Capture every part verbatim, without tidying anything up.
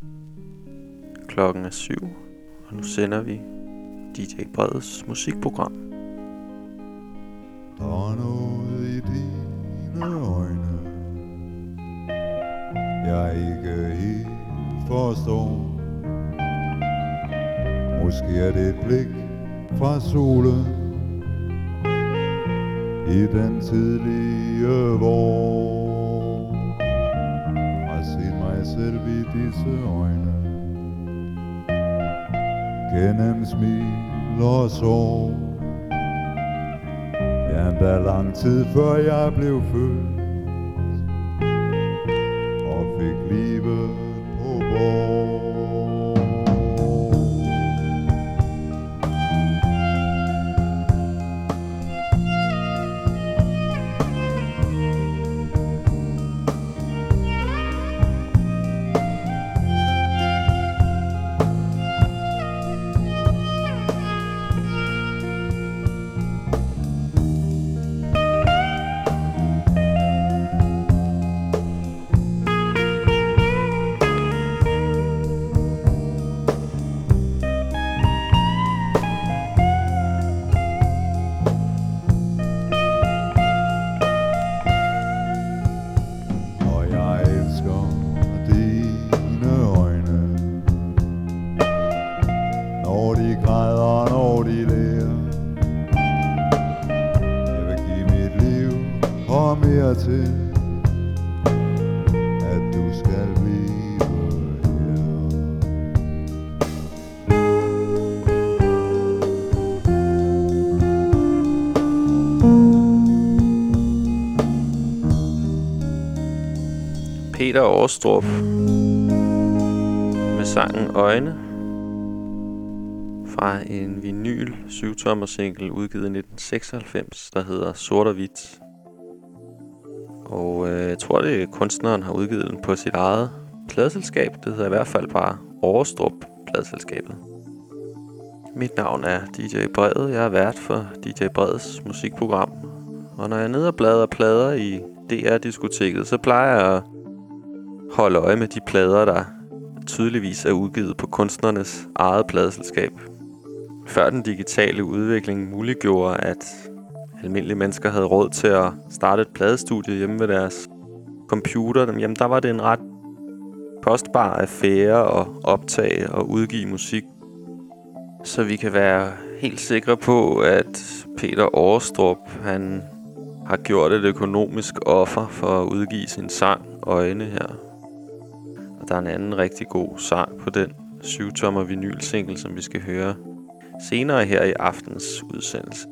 Klokken er syv, og nu sender vi D J Breds musikprogram. Der er noget i dine øjne, jeg ikke helt forstår. Måske er det et blik fra solen i den tidlige vår. Har set mig selv i disse øjne, gennem smil og sorg. Ja, endda lang tid før jeg blev født og fik livet på bord. Til at du skal blive her. Peter Aastrup med sangen Øjne fra en vinyl syv-tommer single udgivet i nitten seksoghalvfems, der hedder Sort og Hvidt. Og øh, jeg tror, det er kunstneren har udgivet den på sit eget pladeselskab. Det hedder i hvert fald bare Aastrup Pladeselskabet. Mit navn er D J Bred. Jeg er vært for D J Breds musikprogram. Og når jeg er nede og bladrer plader i D R-diskoteket, så plejer jeg at holde øje med de plader, der tydeligvis er udgivet på kunstnernes eget pladeselskab. Før den digitale udvikling muliggjorde, at almindelige mennesker havde råd til at starte et pladestudie hjemme ved deres computer, jamen der var det en ret kostbar affære at optage og udgive musik. Så vi kan være helt sikre på, at Peter Aastrup, han har gjort et økonomisk offer for at udgive sin sang Øjne her. Og der er en anden rigtig god sang på den syv-tommer vinylsingle, som vi skal høre senere her i aftens udsendelse.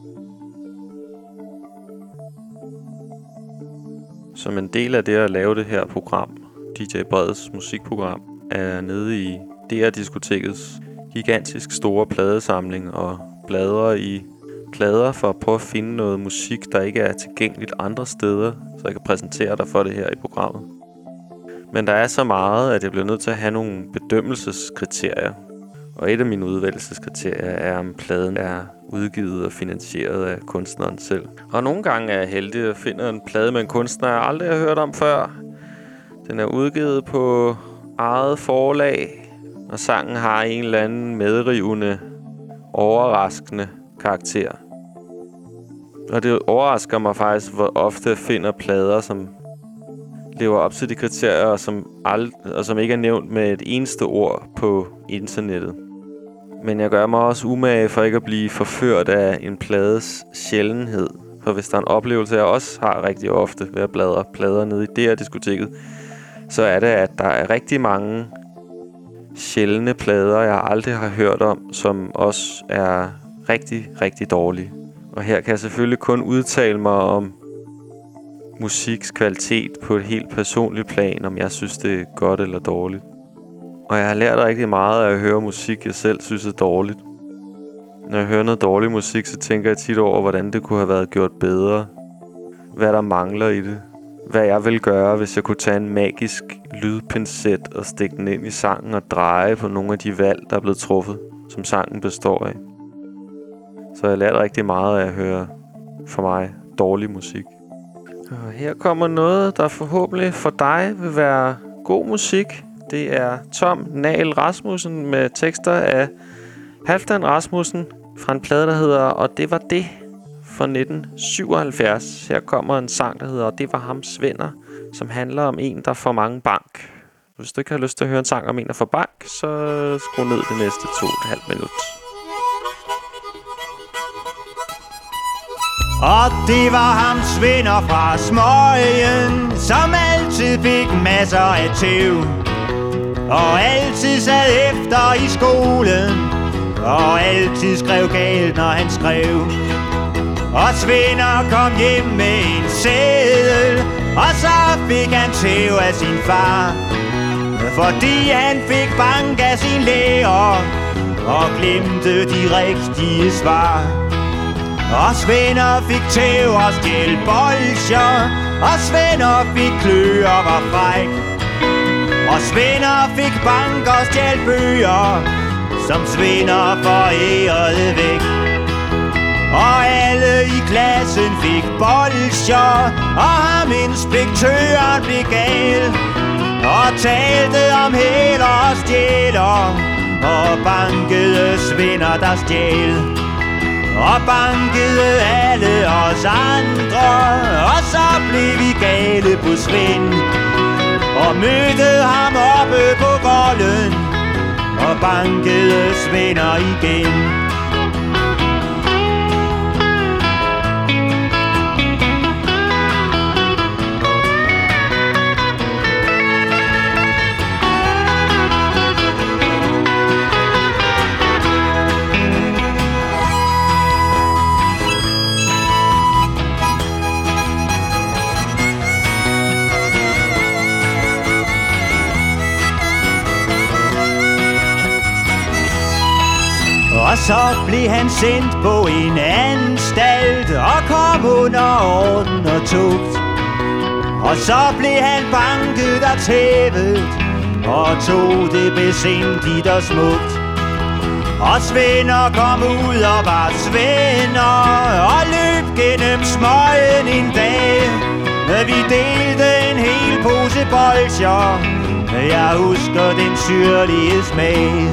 Som en del af det at lave det her program, D J Breds musikprogram, er nede i D R-diskotekets gigantisk store pladesamling og bladrer i plader for at prøve at finde noget musik, der ikke er tilgængeligt andre steder, så jeg kan præsentere dig for det her i programmet. Men der er så meget, at jeg bliver nødt til at have nogle bedømmelseskriterier. Og et af mine udvælgelseskriterier er, om pladen er udgivet og finansieret af kunstneren selv. Og nogle gange er jeg heldig at finde en plade med en kunstner, jeg aldrig har hørt om før. Den er udgivet på eget forlag, og sangen har en eller anden medrivende, overraskende karakter. Og det overrasker mig faktisk, hvor ofte jeg finder plader, som lever op til de kriterier, og som, ald- og som ikke er nævnt med et eneste ord på internettet. Men jeg gør mig også umage for ikke at blive forført af en plades sjældenhed. For hvis der er en oplevelse, jeg også har rigtig ofte ved at bladre plader nede i D R-diskoteket, så er det, at der er rigtig mange sjældne plader, jeg aldrig har hørt om, som også er rigtig, rigtig dårlige. Og her kan jeg selvfølgelig kun udtale mig om musiks kvalitet på et helt personligt plan, om jeg synes, det er godt eller dårligt. Og jeg har lært rigtig meget af at høre musik, jeg selv synes er dårligt. Når jeg hører noget dårlig musik, så tænker jeg tit over, hvordan det kunne have været gjort bedre. Hvad der mangler i det. Hvad jeg ville gøre, hvis jeg kunne tage en magisk lydpincet og stikke den ind i sangen og dreje på nogle af de valg, der er blevet truffet, som sangen består af. Så jeg har lært rigtig meget af at høre, for mig, dårlig musik. Og her kommer noget, der forhåbentlig for dig vil være god musik. Det er Tom Nahl Rasmussen med tekster af Halfdan Rasmussen fra en plade, der hedder Og det var det fra nitten syvoghalvfjerds. Her kommer en sang, der hedder Og det var ham Svender, som handler om en, der får mange bank. Hvis du ikke har lyst til at høre en sang om en, der får bank, så skru ned det næste to og et halvt minut. Og det var ham Svender fra Smøgen, som altid fik masser af tæv, og altid sad efter i skolen, og altid skrev galt, når han skrev. Og Svender kom hjem med en seddel, og så fik han tæv af sin far, fordi han fik bank af sin lærer og glemte de rigtige svar. Og Svender fik tæv og stjæl bolsjer, og Svender fik klø og var fræk. Og Svender fik bank og stjæl bøger, som Svender forærede væk. Og alle i klassen fik bolsjer, og ham inspektøren blev gal, og talte om hæler og stjæler, og bankede Svender, der stjæl. Og bankede alle os andre, og så blev vi gale på Svend, og mødte ham oppe på volden, og bankede Svender igen. Og så blev han sendt på en anstalt og kom under orden og tugt. Og så blev han banket og tævet og tog det besindigt og smukt. Og Svender kom ud og var Svender og løb gennem Smøgen en dag. Vi delte en hel pose bolsjer, jeg husker den syrlige smag.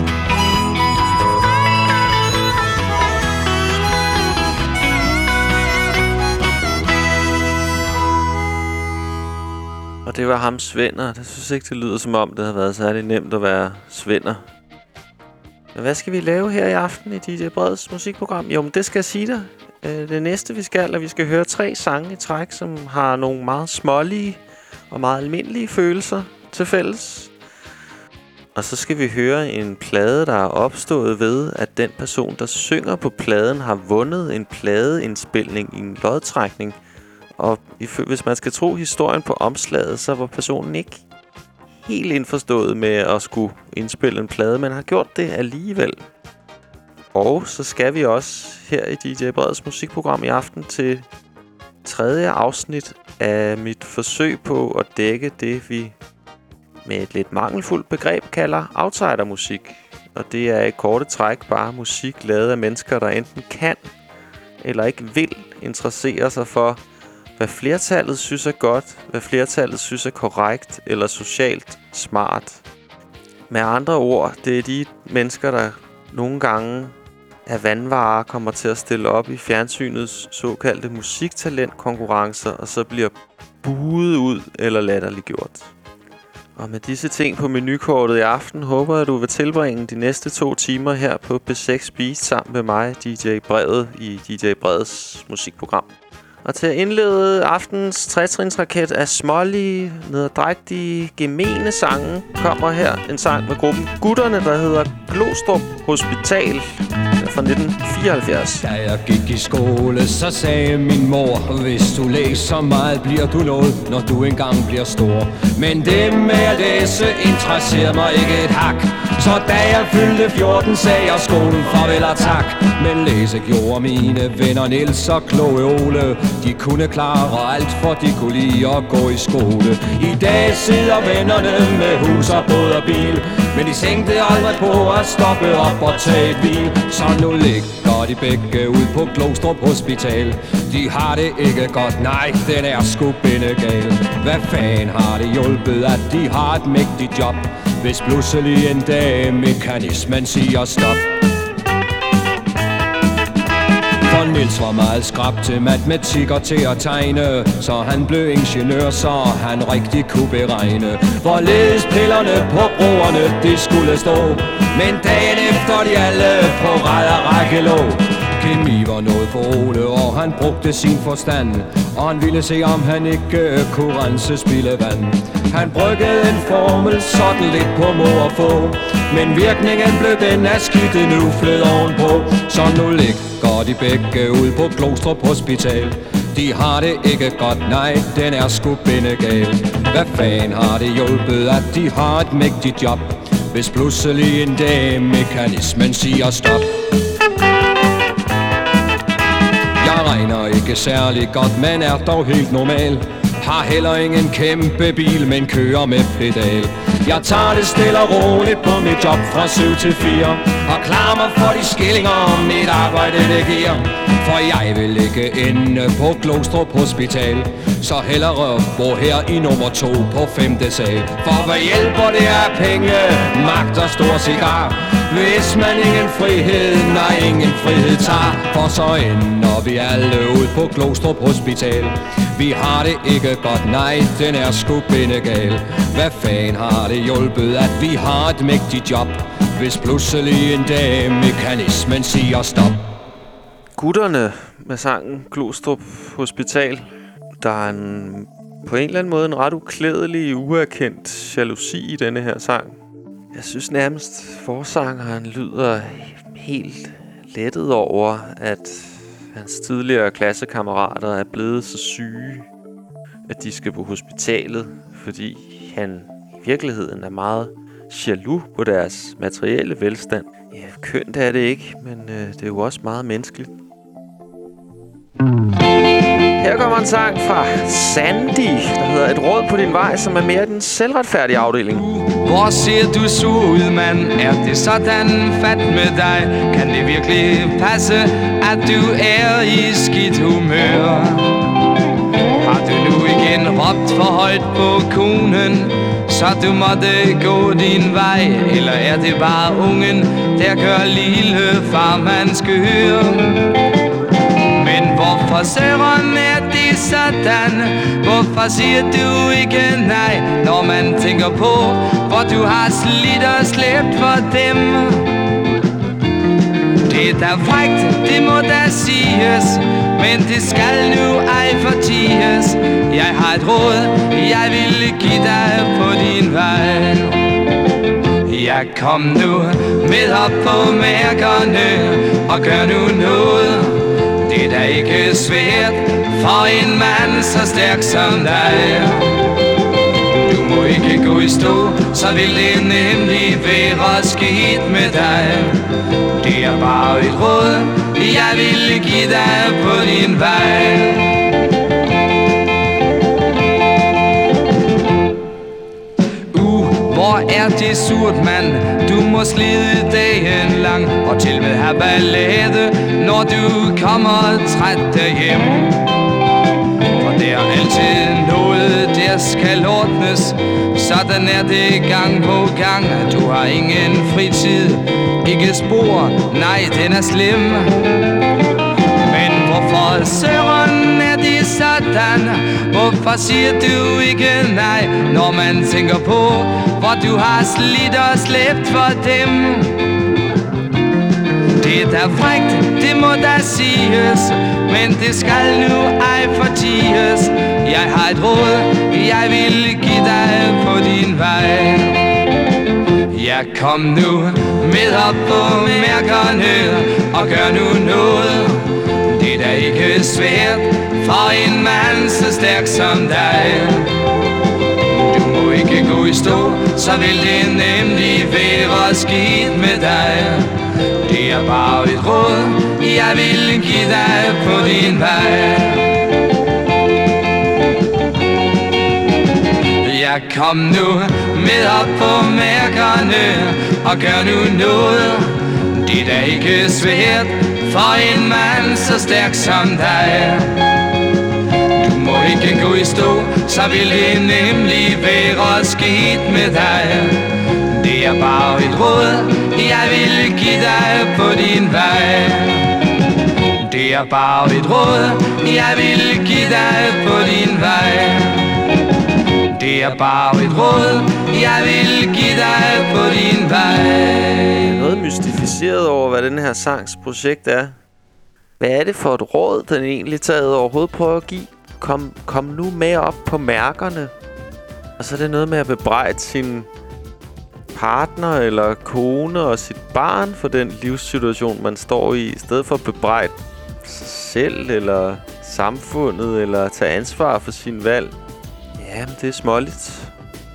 Og det var ham Svender. Jeg synes ikke, det lyder som om, det har været særlig nemt at være Svender. Men hvad skal vi lave her i aften i D J Breds musikprogram? Jo, men det skal jeg sige dig. Det næste, vi skal, er, at vi skal høre tre sange i træk, som har nogle meget smålige og meget almindelige følelser til fælles. Og så skal vi høre en plade, der er opstået ved, at den person, der synger på pladen, har vundet en pladeindspilning i en lodtrækning. Og hvis man skal tro historien på omslaget, så var personen ikke helt indforstået med at skulle indspille en plade, men har gjort det alligevel. Og så skal vi også her i D J Breds musikprogram i aften til tredje afsnit af mit forsøg på at dække det, vi med et lidt mangelfuldt begreb kalder outsidermusik. Og det er i korte træk bare musik lavet af mennesker, der enten kan eller ikke vil interessere sig for, hvad flertallet synes er godt, hvad flertallet synes er korrekt eller socialt smart. Med andre ord, det er de mennesker, der nogle gange af vandvarer kommer til at stille op i fjernsynets såkaldte musiktalentkonkurrencer, og så bliver buet ud eller latterliggjort. Og med disse ting på menukortet i aften, håber jeg, at du vil tilbringe de næste to timer her på P seks Beat sammen med mig, D J Brevet, i D J Breds musikprogram. Og til at indlede aftens tretrinsraket af smålige, nederdrægtige, gemene sange, kommer her en sang med gruppen Gutterne, der hedder Glostrup Hospital fra nitten fireoghalvfjerds. Da jeg gik i skole, så sagde min mor, hvis du læser meget, bliver du noget, når du engang bliver stor. Men det med at læse interesserer mig ikke et hak. Så da jeg fyldte fjorten, sagde jeg skolen farvel og tak. Men læse gjorde mine venner Niels og kloge Ole. De kunne klare alt, for de kunne lide at gå i skole. I dag sidder vennerne med hus og båd og bil, men de tænkte aldrig på at stoppe op og tage et hvil. Så nu ligger de begge ud på Glostrup Hospital. De har det ikke godt, nej, den er sgu bindegal. Hvad fanden har det hjulpet, at de har et mægtigt job? hvis pludselig en dag mekanismen siger stop. For Niels var meget skrap til matematik og til at tegne, så han blev ingeniør, så han rigtig kunne beregne hvorledes pillerne på broerne de skulle stå. Men dagen efter de alle på rad og række lå. Kemi var noget for Ole, og han brugte sin forstand, og han ville se om han ikke kunne rense spildevand. Han bryggede en formel sådan lidt på må og få, men virkningen blev den af skidtet nu flød ovenpå. Så nu ligger de begge ude på Glostrup Hospital. De har det ikke godt, nej, den er sgu bindegal. Hvad fanden har det hjulpet, at de har et mægtigt job, hvis pludselig en dag mekanismen siger stop? Jeg regner ikke særlig godt, men er dog helt normal. Har heller ingen kæmpe bil, men kører med pedal. Jeg tager det stille og roligt på mit job fra syv til fire, og klarer mig for de skillinger, mit arbejde det giver. For jeg vil ikke ende på Glostrup Hospital, så hellere bo her i nummer to på femte sal. For hvad hjælper det af penge, magt og stor cigar, hvis man ingen frihed, nej ingen frihed tager? For så ender vi alle ud på Glostrup Hospital. Vi har det ikke godt, nej, den er sgu bindegal. Hvad fanden har det hjulpet, at vi har et mægtigt job, hvis pludselig en dag mekanismen siger stop? Gutterne med sangen Glostrup Hospital. Der er en, på en eller anden måde en ret uklædelig, uerkendt jalousi i denne her sang. Jeg synes nærmest, forsangeren lyder helt lettet over, at hans tidligere klassekammerater er blevet så syge, at de skal på hospitalet, fordi han i virkeligheden er meget jaloux på deres materielle velstand. Ja, kønt er det ikke, men øh, det er jo også meget menneskeligt. Her kommer en sang fra Sandy, der hedder Et råd på din vej, som er mere den selvretfærdige afdeling. Hvor ser du så ud, mand? Er det sådan fat med dig? Kan det virkelig passe, at du er i skidt humør? Har du nu igen råbt for højt på konen, så du måtte gå din vej? Eller er det bare ungen, der gør lille farmand skør? Men hvorfor søren er det sådan? Hvorfor siger du ikke nej, når man tænker på, hvor du har slidt og slæbt for dem? Det er da frækt, det må da siges, men det skal nu ej forties. Jeg har et råd, jeg vil give dig på din vej. Jeg kom nu med op på mærkerne og gør nu noget. Det er da ikke svært for en mand så stærk som dig. Du må ikke gå i stå, så vil det nemlig være skidt med dig. Det er bare et råd, jeg vil give dig på din vej. Hvor er det surt, mand? Du må slide dagen lang og til med have ballade, når du kommer træt hjem. For der er altid noget, der skal ordnes. Sådan er det gang på gang. Du har ingen fritid, ikke spor, nej, den er slem. Men hvorfor søren er det sådan? Hvorfor siger du ikke nej, når man tænker på, hvor du har slidt og slæbt for dem? Det er da frækt, det må da siges, men det skal nu ej forties. Jeg har et råd, jeg vil give dig på din vej. Jeg kom nu med op på mærkerne og gør nu noget. Det er da ikke svært for en mand så stærk som dig. Du må ikke gå i stå, så vil det nemlig være skidt med dig. Det er bare et råd, jeg vil give dig på din vej. Jeg kom nu med op på mærkerne og gør nu noget. Det er da ikke svært for en mand så stærk som dig. Du må ikke gå i stå, så vil det nemlig være skidt med dig. Det er bare et råd, jeg vil give dig på din vej. Det er bare et råd, jeg vil give dig på din vej. Det er bare et råd, jeg vil give dig på din vej. Noget mystificeret over, hvad den her sangs projekt er. Hvad er det for et råd, den egentlig taget overhovedet prøver at give? Kom, kom nu med op på mærkerne. Og så er det noget med at bebrejde sin partner eller kone og sit barn for den livssituation, man står i. I stedet for at bebrejde sig selv eller samfundet eller tage ansvar for sin valg. Jamen, det er småligt.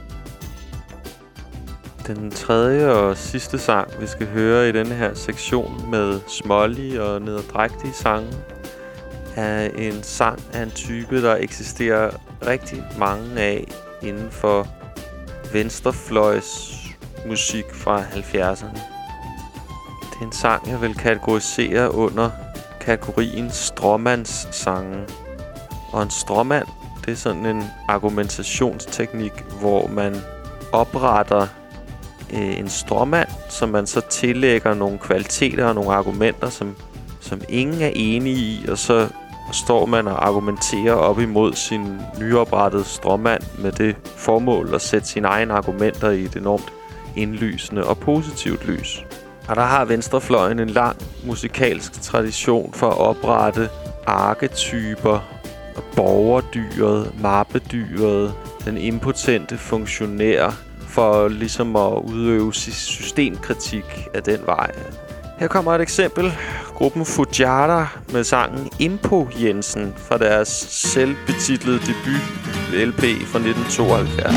Den tredje og sidste sang, vi skal høre i denne her sektion med smålige og nederdrægtige sange, er en sang af en type, der eksisterer rigtig mange af inden for venstrefløjs musik fra halvfjerdserne. Det er en sang, jeg vil kategorisere under kategorien stråmandssange. Og en stråmand, det er sådan en argumentationsteknik, hvor man opretter øh, en stråmand, som man så tillægger nogle kvaliteter og nogle argumenter, som, som ingen er enige i, og så står man og argumenterer op imod sin nyoprettede stråmand med det formål at sætte sine egne argumenter i et enormt indlysende og positivt lys. Og der har venstrefløjen en lang musikalsk tradition for at oprette arketyper, borgerdyret, mappedyret, den impotente funktionær, for ligesom at udøve systemkritik af den vej. Her kommer et eksempel. Gruppen Fujara med sangen Impo Jensen fra deres selvbetitlede debut L P fra nitten tooghalvfjerds.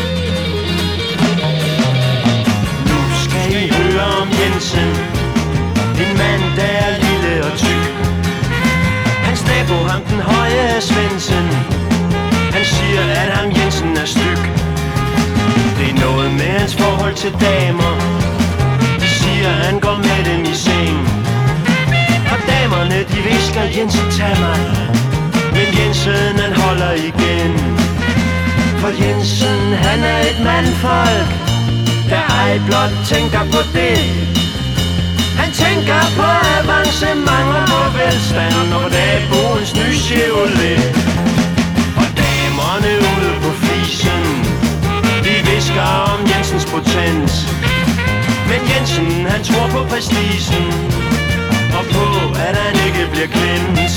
Nu skal I høre om Jensen, en mand der er lille og tyk. Hans nabo, ham den høje Svendsen, han siger, at ham Jensen er styg. Det er noget med hans forhold til damer. De siger, at han går med dem i seng. Og damerne, de visker, Jensen, tag mig. Men Jensen, han holder igen. For Jensen, han er et mandfolk, der ej blot tænker på det. Han tænker på avancement og på velstand og naboens nye Chevrolet. Og damerne ude på flisen, de visker om Jensens potens. Men Jensen, han tror på prestigen og på, at han ikke bliver klemt.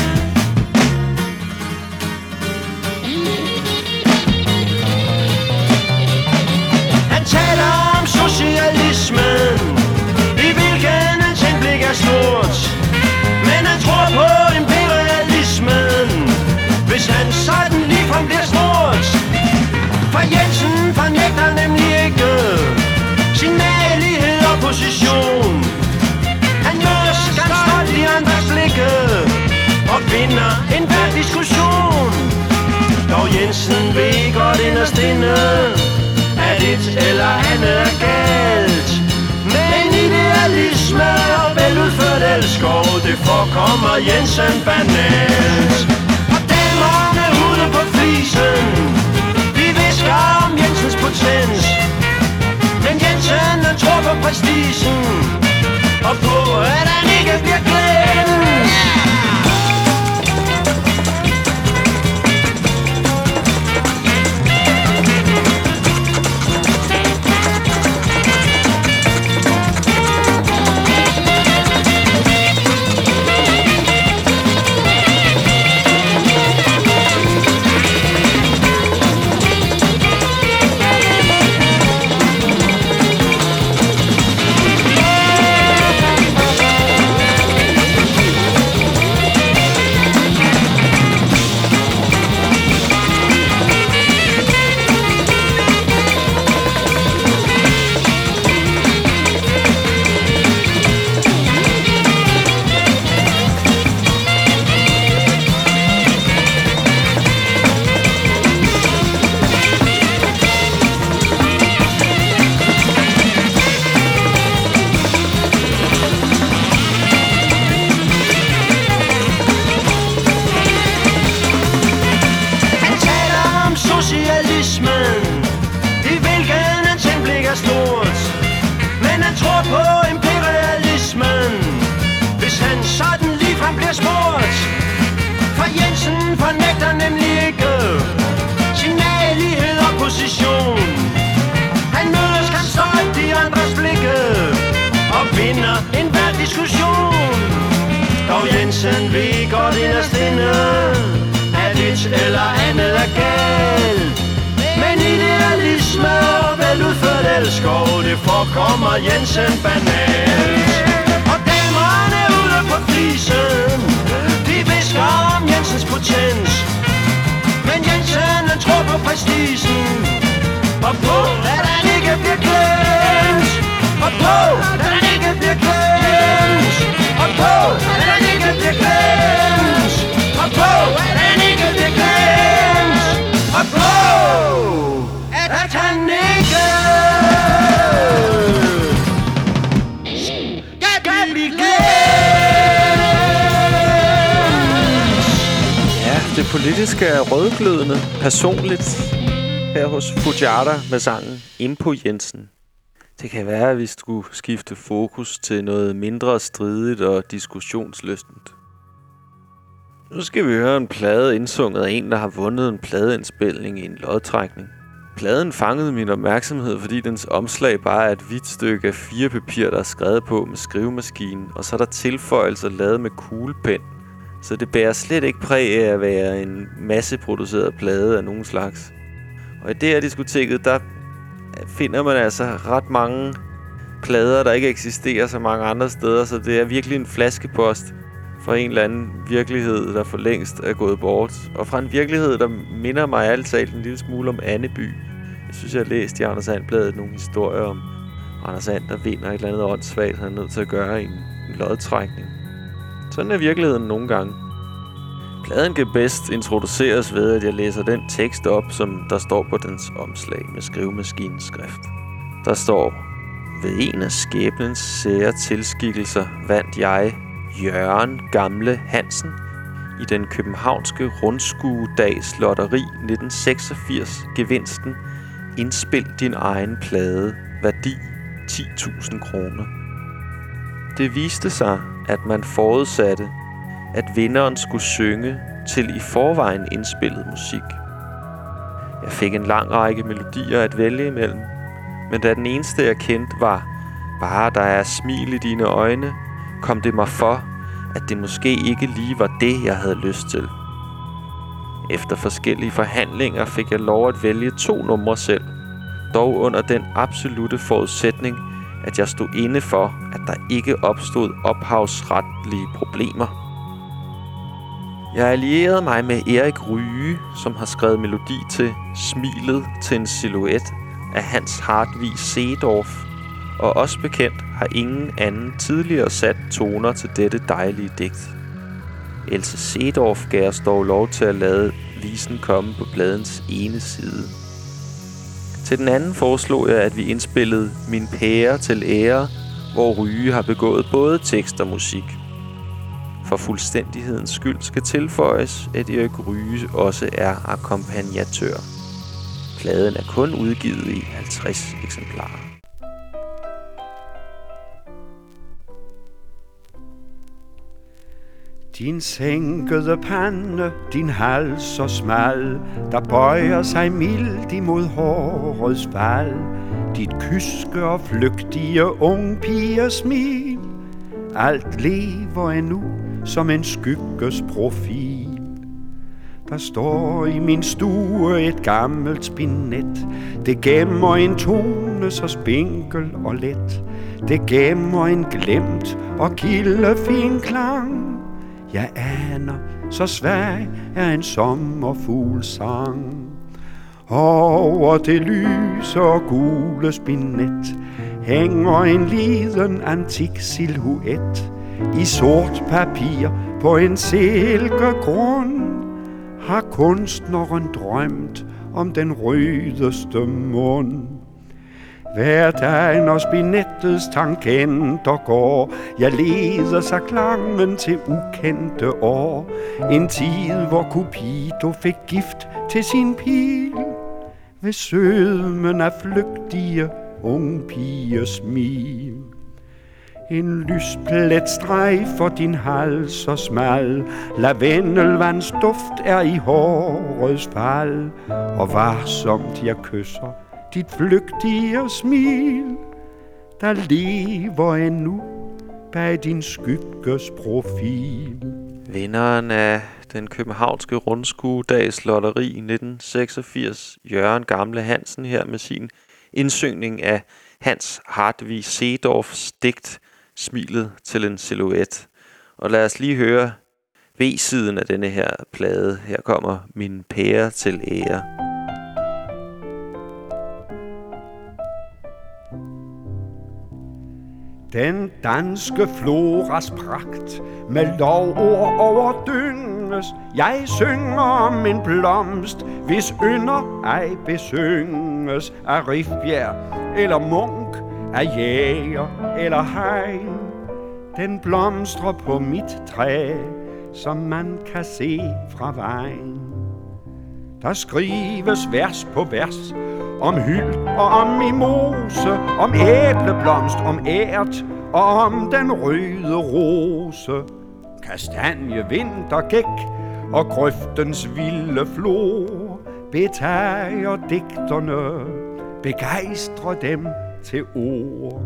Han taler om socialismen, i hvilken hans indblik er stort. Men han tror på imperialismen, hvis han sådan ligefrem bliver stort. For Jensen fornægter nemlig ikke sin magelighed og position. Han møder skam stolt i andres blikke og vinder enhver diskussion. Dog Jensen ved godt inderst inde, at et eller andet er galt. Men idealisme og veludført elskov, det forekommer Jensen banalt. Og damerne ude på flisen, de visker om Jensens potens. Men Jensen, han tror på prestigen og på, at han ikke bliver glemt. tror på imperialismen, hvis han sådan ligefrem bliver spurgt. For Jensen fornægter nemlig ikke sin ærlighed og position. Han mødes kan stolt de andres blikke og vinder enhver diskussion. Dog Jensen ved godt inderst inde, at et eller andet er galt. Men idealisme og veludført elskov, det forekommer Jensen banalt. Og damerne ude på flisen, de visker om Jensens potens. Men Jensen han tror på prestigen, og på at han ikke bliver glemt. Og på at han ikke bliver glemt. Og på at han ikke bliver glemt. Og på at han ikke bliver glemt. Og på at han ikke skal blive glemt. Ja, det politiske er rødglødende personligt her hos Fujata med sangen Impo Jensen. Det kan være, at vi skulle skifte fokus til noget mindre stridigt og diskussionslystent. Nu skal vi høre en plade indsunget af en, der har vundet en pladeindspilning i en lodtrækning. Pladen fangede min opmærksomhed, fordi dens omslag bare er et hvidt stykke af fire papir, der er skrevet på med skrivemaskinen, og så er der tilføjelser lavet med kuglepen. Så det bærer slet ikke præg af at være en masseproduceret plade af nogen slags. Og i det her diskoteket, der finder man altså ret mange plader, der ikke eksisterer så mange andre steder, så det er virkelig en flaskepost fra en eller anden virkelighed, der for længst er gået bort. Og fra en virkelighed, der minder mig alt talt en lille smule om Anneby. Jeg synes, jeg har læst i Anders And-bladet nogle historier om Anders And, der vinder et eller andet åndssvagt, han er nødt til at gøre i en, en lodtrækning. Sådan er virkeligheden nogle gange. Pladen kan bedst introduceres ved, at jeg læser den tekst op, som der står på dens omslag med skrivemaskinens skrift. Der står: ved en af skæbnens sære tilskikkelser vandt jeg, Jørgen Gamle Hansen, i den københavnske rundskuedags lotteri nitten seksogfirs gevinsten Indspil din egen plade, værdi ti tusind kroner. Det viste sig, at man forudsatte, at vinderen skulle synge til i forvejen indspillet musik. Jeg fik en lang række melodier at vælge imellem, men da den eneste jeg kendte var Bare der er smil i dine øjne, kom det mig for, at det måske ikke lige var det, jeg havde lyst til. Efter forskellige forhandlinger fik jeg lov at vælge to numre selv, dog under den absolute forudsætning, at jeg stod inde for, at der ikke opstod ophavsretlige problemer. Jeg allierede mig med Erik Ryge, som har skrevet melodi til Smilet til en silhuet af Hans Hartvig Seedorf, og også bekendt har ingen anden tidligere sat toner til dette dejlige digt. Else Seedorf gav os dog lov til at lade visen komme på pladens ene side. Til den anden foreslog jeg, at vi indspillede Min pære til ære, hvor Ryge har begået både tekst og musik. For fuldstændighedens skyld skal tilføjes, at Erik Ryge også er akkompagnatør. Pladen er kun udgivet i halvtreds eksemplarer. Din sænkede pande, din hals så smal, der bøjer sig mildt imod hårets fald. Dit kyske og flygtige ungpigers smil, alt lever endnu som en skygges profil. Der står i min stue et gammelt spinet, det gemmer en tone så spinkel og let. Det gemmer en glemt og gildefin klang. Jeg aner, så svag er en sommerfuglsang. Over det lyse og gule spinet hænger en liden antik silhuet. I sort papir på en silkegrund har kunstneren drømt om den rødeste mund. Hver dag når spinettets tangenter går, jeg leder sig klangen til ukendte år. En tid hvor Cupido fik gift til sin pil, ved sødmen af flygtige ungpigers smil. En lysplet streg for din hals så smal, lavendelvands duft er i hårets fald, og varsomt jeg kysser dit flygtige smil, der lever endnu bag din skygges profil. Vinderen af den københavnske rundskuedags lotteri i nitten seksogfirs, Jørgen Gamle Hansen, her med sin indsyngning af Hans Hartvig Seedorfs digt Smilet til en silhuet. Og lad os lige høre V-siden af denne her plade. Her kommer Min pære til ære. Den danske floras pragt med lovord overdynges. Jeg synger om en blomst, hvis ynder ej besynges af Rifbjerg eller Munk, af jæger eller hegn. Den blomstrer på mit træ, som man kan se fra vejen. Der skrives vers på vers om hyld og om mimose, om æbleblomst, om ært og om den røde rose. Kastanje, vintergæk og grøftens vilde flor betager digterne, begejstrer dem til ord.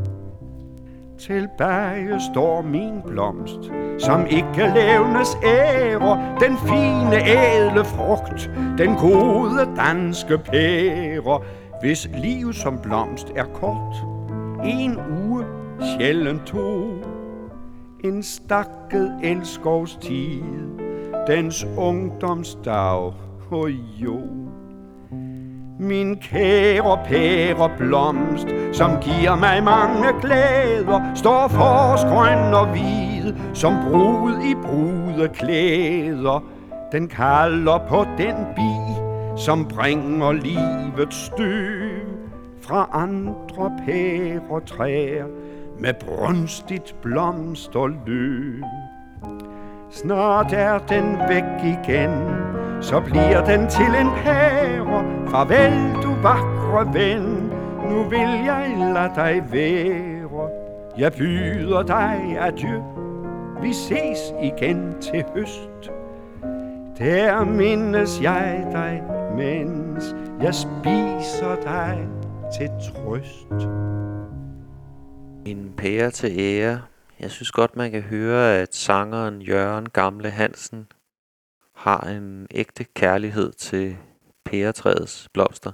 Tilbage står min blomst, som ikke levnes ære, den fine ædle frugt, den gode danske pære, hvis liv som blomst er kort, en uge, sjældent to, en stakket elskovs tid, dens ungdomsdag, oh jo. Min kære pære blomst, som giver mig mange glæder, står forsgrøn og hvid, som brud i brudeklæder. Den kalder på den bi, som bringer livets støv fra andre pære træer med brunstigt blomsterløv. Snart er den væk igen, så bliver den til en pære. Farvel, du vakre ven, nu vil jeg lade dig være. Jeg byder dig adieu, vi ses igen til høst. Der mindes jeg dig, mens jeg spiser dig til trøst. En pære til ære. Jeg synes godt, man kan høre, at sangeren Jørgen Gamle Hansen har en ægte kærlighed til pæretræets blomster.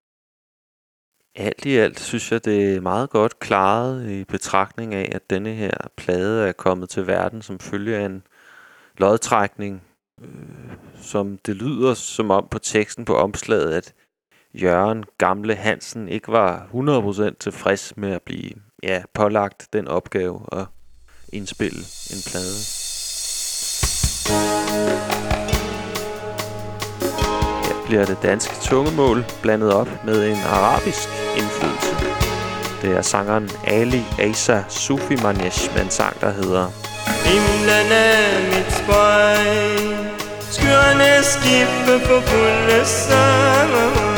Alt i alt synes jeg, det er meget godt klaret i betragtning af, at denne her plade er kommet til verden som følge af en lodtrækning, øh, som det lyder som om på teksten på omslaget, at Jørgen Gamle Hansen ikke var hundrede procent tilfreds med at blive ja, pålagt den opgave at indspille en plade. Her bliver det danske tungemål blandet op med en arabisk indflydelse. Det er sangeren Ali Asa Sufimanesh med en sang, der hedder Himlen er mit spejl, skyerne skifter på fulde sang.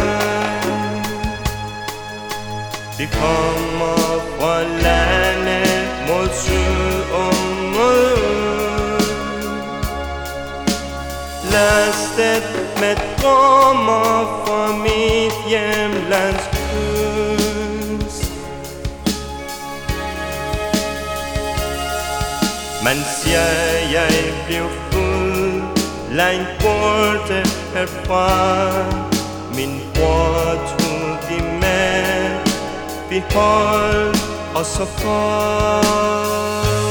Vi kommer fra landet mod syd og mod øst, lastet med drømmer fra mit hjemlands kyst. Man siger, jeg blev fuld langt borte herfra. Min bror tog de med, vi holdt os så for.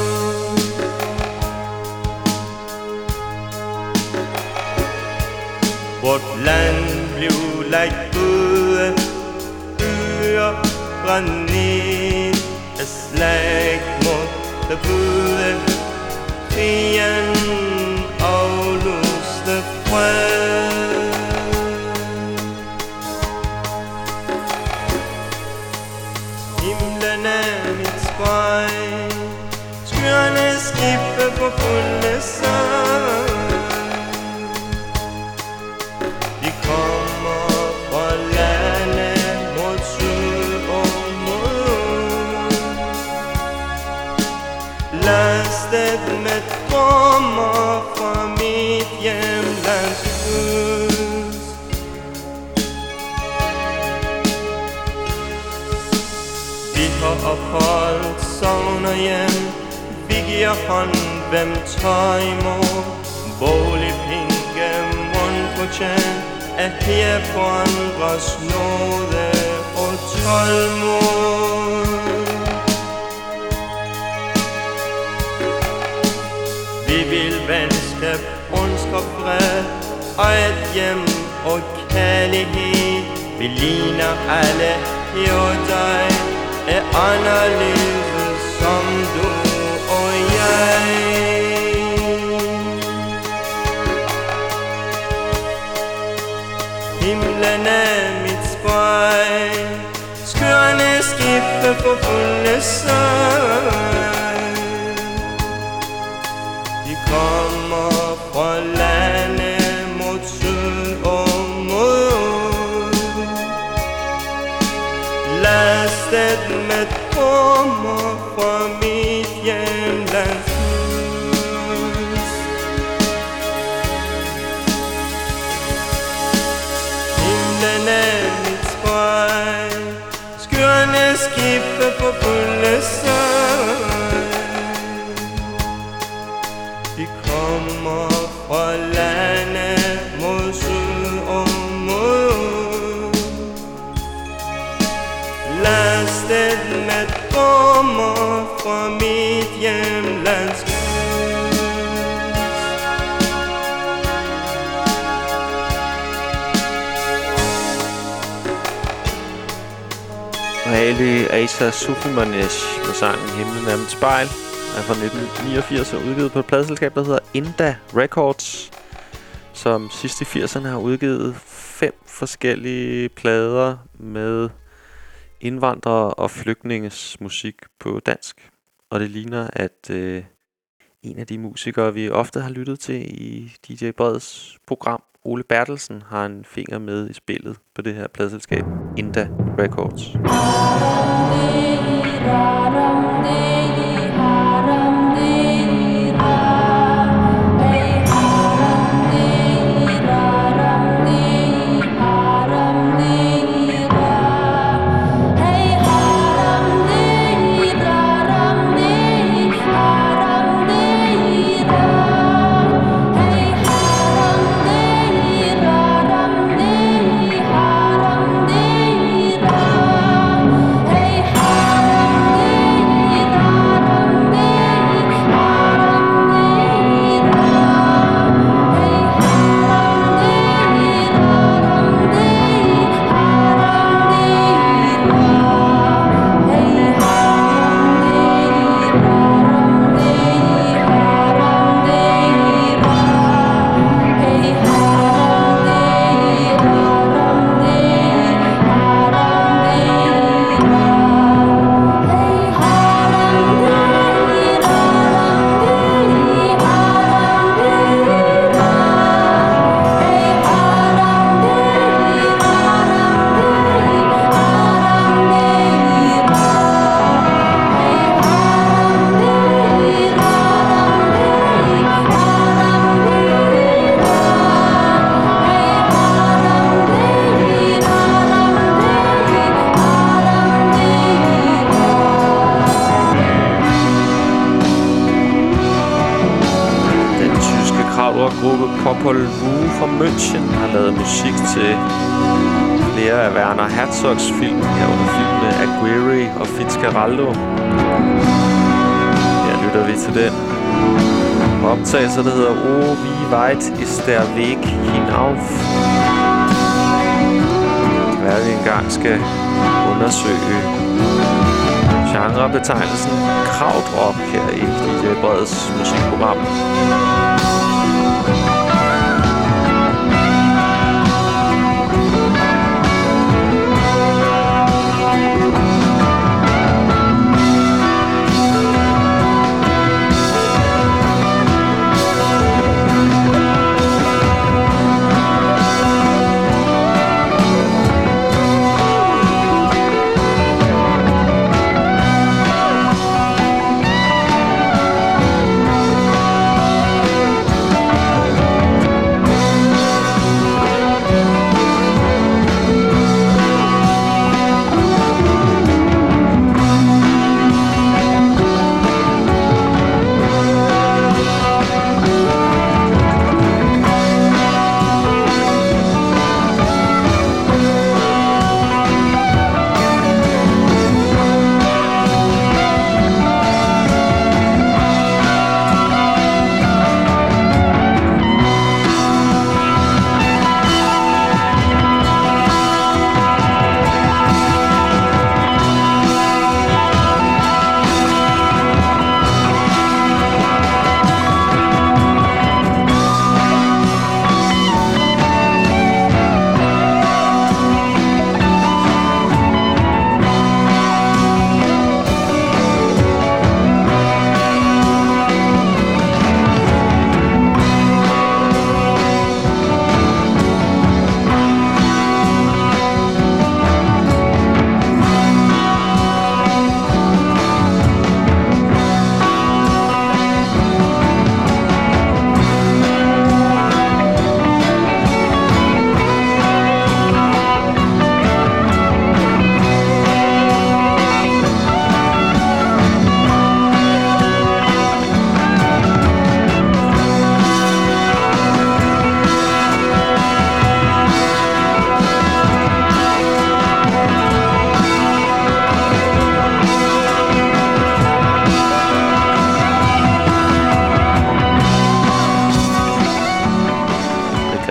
Vort land blev lagt ude, byer granit, et slag mod det bude, krigen afluste fred. Himlen er mit spejl, skyerne skifter på fulde sang. Vi kommer fra landet mod syd og mod lastet med drømmer fra mit hjemlands hus. Vi har opholdt, savner hjem, vi giver hånd, hvem tager imod. Boligpenge, mundfortjent, er her på andres nåde og tålmod. Vi vil venskab, ondskab, fred og et hjem og kærlighed. Vi ligner alle, og dig er anderledes som du og jeg. Himlen er mit spejl, skyerne skifter på fulde sejl. De kommer fra lande mod syd og mod, lastet med drømmer fra mit hjemlands hus. Himlen er mit spejl, skyerne skifter på fulde sejl. De kommer fra lande mod syd og mod, lastet med drømmer fra mit hjemlands hus. Ali Asa Sufimanesh med sangen Himlen er mit spejl er fra nitten niogfirs og udgivet på et pladeselskab, der hedder Inda Records, som sidst i firserne har udgivet fem forskellige plader med indvandrere og flygtninges musik på dansk. Og det ligner, at øh, en af de musikere, vi ofte har lyttet til i D J Breds program, Ole Bertelsen, har en finger med i spillet på det her pladeselskab, Inda Records. Gruppe Popol Vuh fra München har lavet musik til flere af Werner Herzogs film, herunder filmene Aguirre og Fitzcarraldo. Her lytter vi til den optagelse, der hedder O wie weit ist der Weg hinauf. Hvad vi engang skal undersøge genrebetegnelsen krautrock her i D J Breds musikprogram.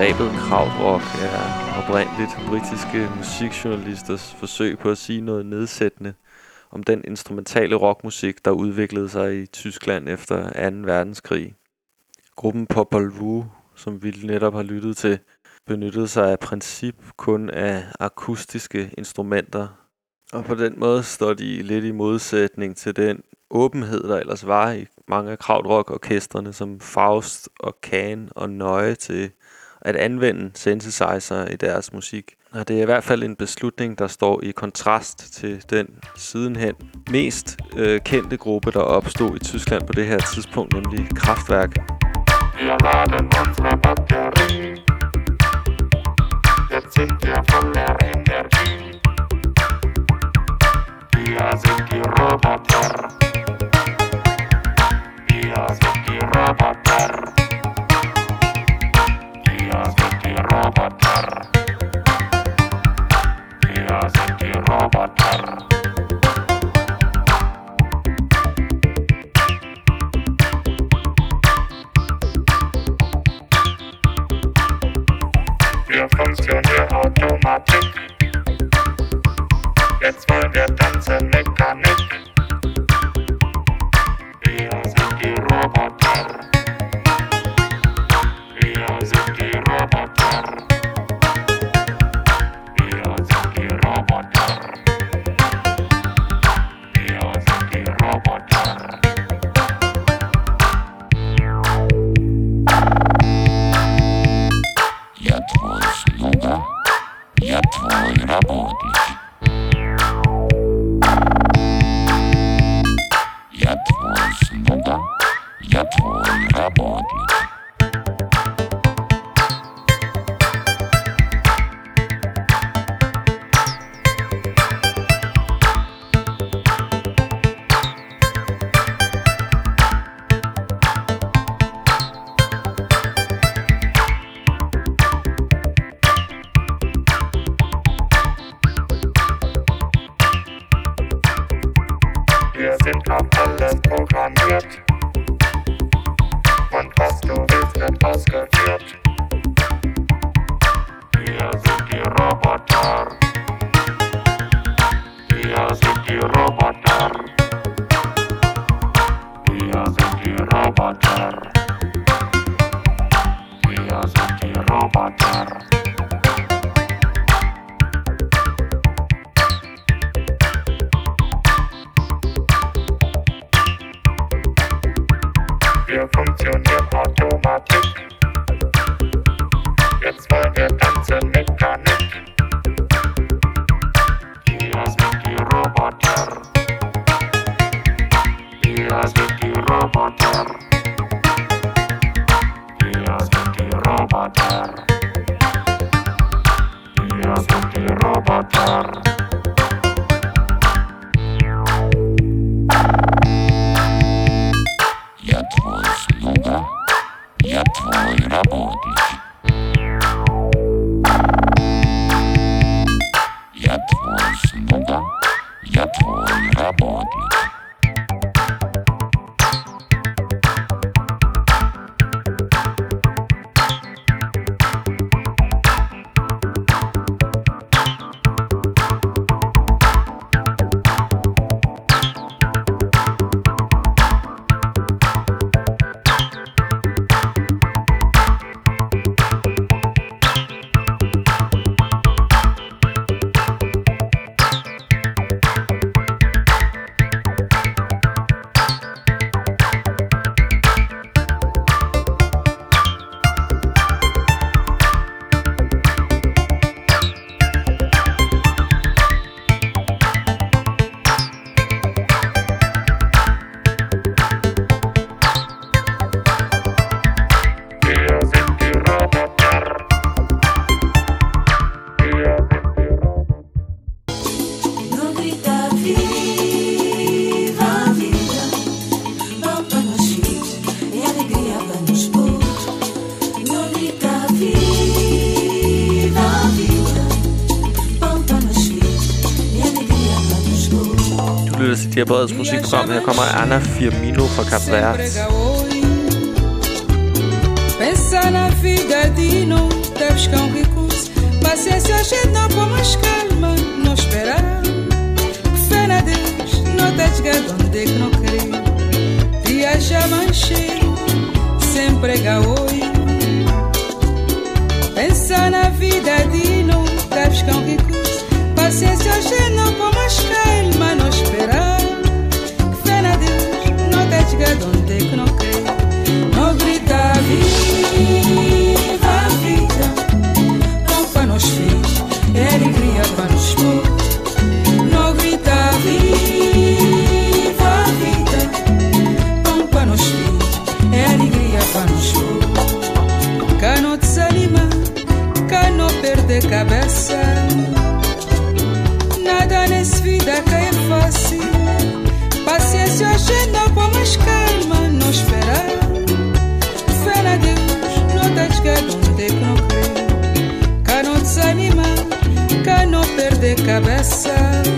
Begrebet krautrock er oprindeligt britiske musikjournalisters forsøg på at sige noget nedsættende om den instrumentale rockmusik, der udviklede sig i Tyskland efter anden verdenskrig. Gruppen Popol Vuh, som vi netop har lyttet til, benyttede sig af princip kun af akustiske instrumenter. Og på den måde står de lidt i modsætning til den åbenhed, der ellers var i mange af krautrock-orkestrene som Faust og Can og Nøje til at anvende synthesizer i deres musik. Og det er i hvert fald en beslutning, der står i kontrast til den sidenhen mest øh, kendte gruppe, der opstod i Tyskland på det her tidspunkt, nemlig Kraftwerk. Wir laden unsere Batterie. Jetzt sind wir voller Energie. Wir sind die Roboter. Wir sind die Roboter. Wir sind die Roboter. Wir sind die Roboter. Wir funktionieren Automatik. Jetzt wollen wir tanzen Mechanik. Wir sind die Roboter. Wir sind die Roboter. Wir sind die Roboter. Wir sind die Roboter. Я твой слуга, я твой работник. Я твой слуга, я твой работник. Wir sind auf alles programmiert. Und was du willst, wird ausgeführt. Wir sind die Roboter. Wir sind die Roboter. Wir sind die Roboter. Wir sind die Roboter. Wir funktionieren Automatik. Jetzt wollen wir tanzen Mechanik. Wir sind die Roboter. Wir sind die Roboter. Wir sind die Roboter. Wir sind die Roboter. Я твой слуга, я твой работник. Я твой слуга, я твой работник. Dia Breds musikprogram. Her kommer Ana Firmino fra Kap Verde. Pensa na vida de não ter deves com recurso. Paciência, a gente não põe mais calma, não esperar. Fé na Deus, não te chegado onde que não queria. Viaja mancheiro, sempre gaoi. Pensa na vida de novo, deves com recurso. Paciência, a gente não põe mais calma, não esperar. Fé na Deus, não te chegado onde que não queria. Não grita, viva a vida. Pão para nos filhos, é alegria para nos pôr. Não grita, viva a vida. Pão para nos filhos, é alegria para nos pôr. Cá não desanima, cá não perder cabeça. Nada nessa vida que é fácil. Paciência, a gente não põe mais calma, não esperar. Fé na Deus, não te chegado onde que não crê. Cá não desanima, cá não perder cabeça.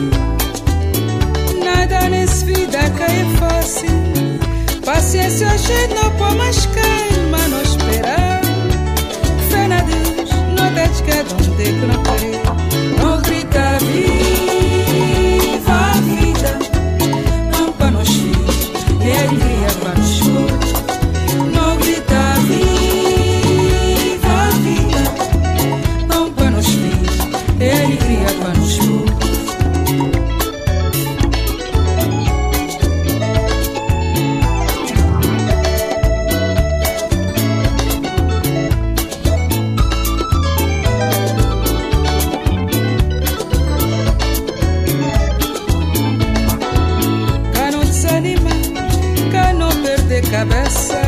Nada nessa vida que é fácil. Paciência, a gente não põe mais calma, não esperar. Fé na Deus, não te chegado onde que não crê. Não grita, viva a vida. Pão para nos filhos, é alegria para nos pôr. Não grita, viva a vida. Pão para nos filhos, é alegria para nos pôr. Cabeça.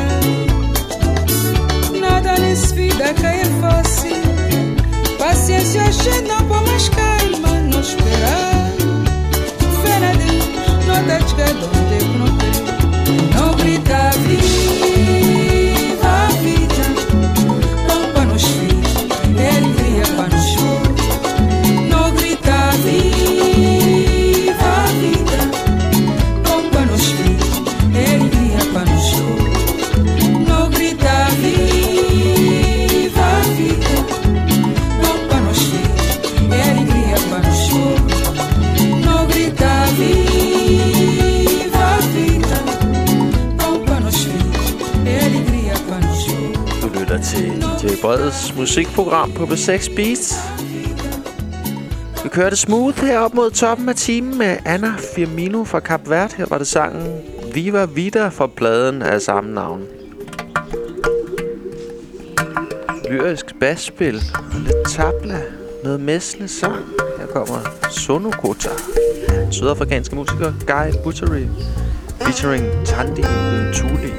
Nada nessa vida que é fácil. Paciência, a gente não põe mais calma, não esperar. Fé na Deus, não te chegado onde que não quer. Não grita, viva a vida. Pão para nos filhos, é alegria para nos pôr. Não grita, viva a vida. Pão para nos filhos, é alegria para nos pôr. Não grita, viva a vida. Pão para nos filhos, é alegria para nos pôr. Não grita, viva a vida. Pão para nos filhos, é alegria para nos pôr. Du lytter til D J Breds musikprogram på B seks Beats. Vi kørte smooth herop mod toppen af timen med Anna Firmino fra Kap Verde. Her var det sangen Viva Vida fra pladen af samme navn. Lyrisk basspil, lidt tabla, noget messende sang. Her kommer Sonokota af den sydafrikanske musiker Guy Buttery featuring Thandi Ntuli.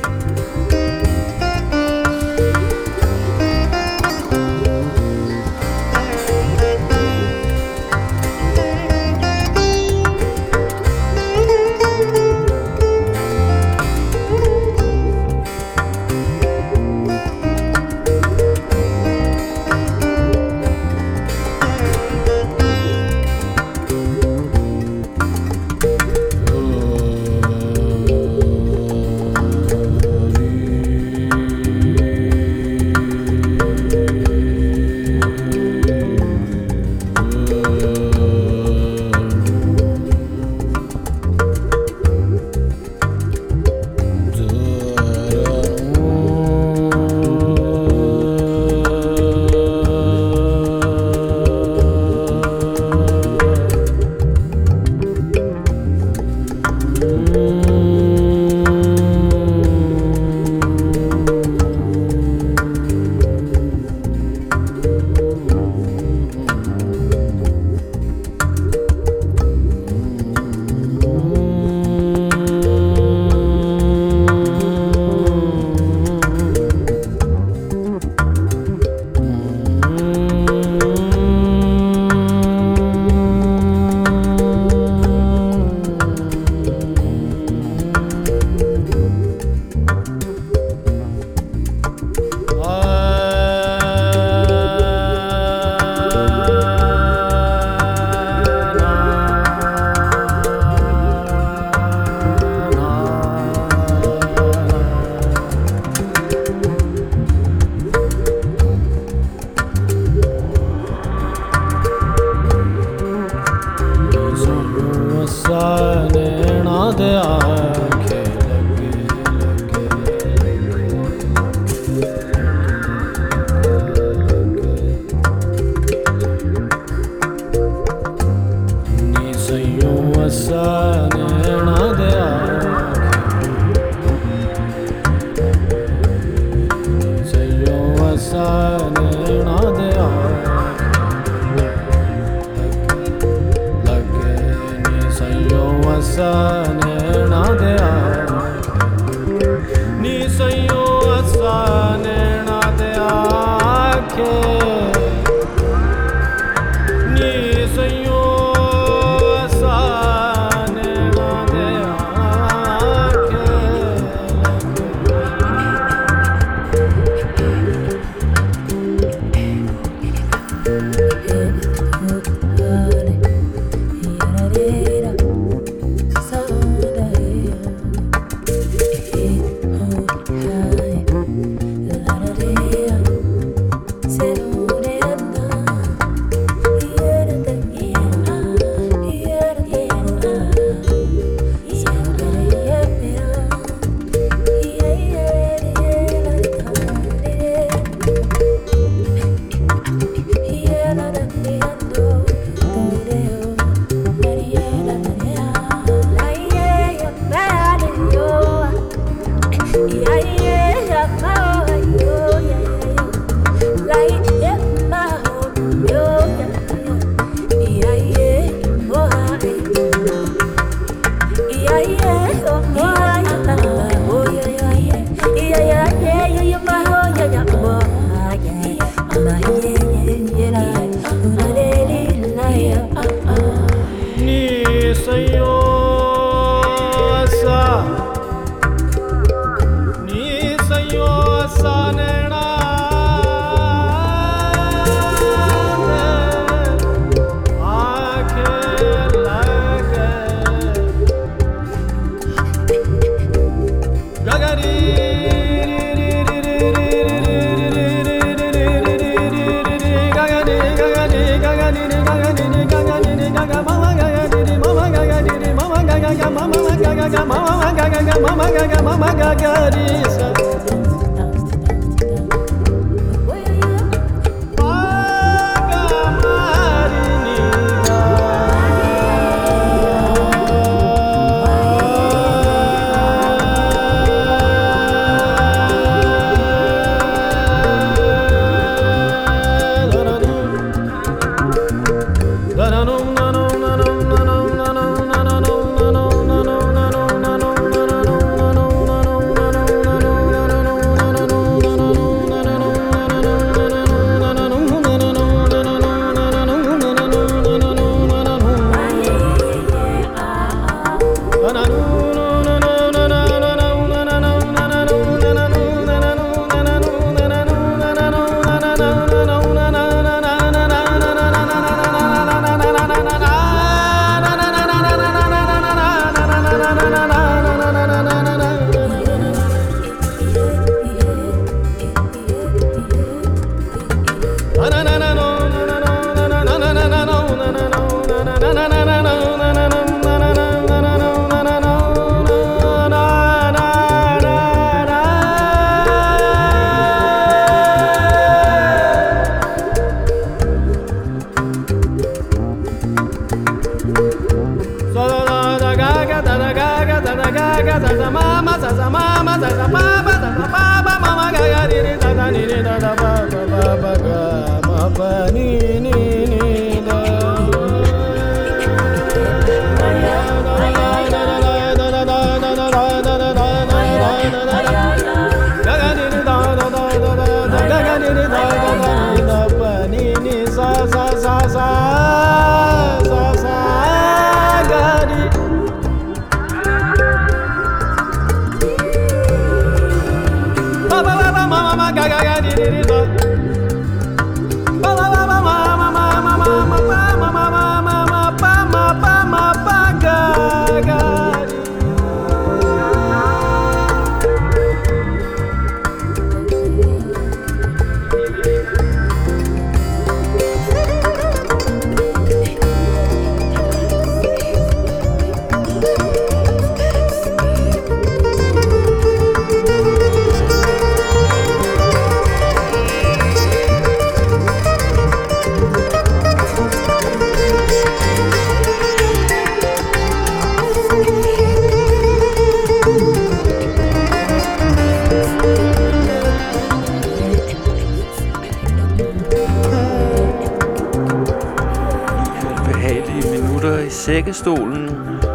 Sækkestolen.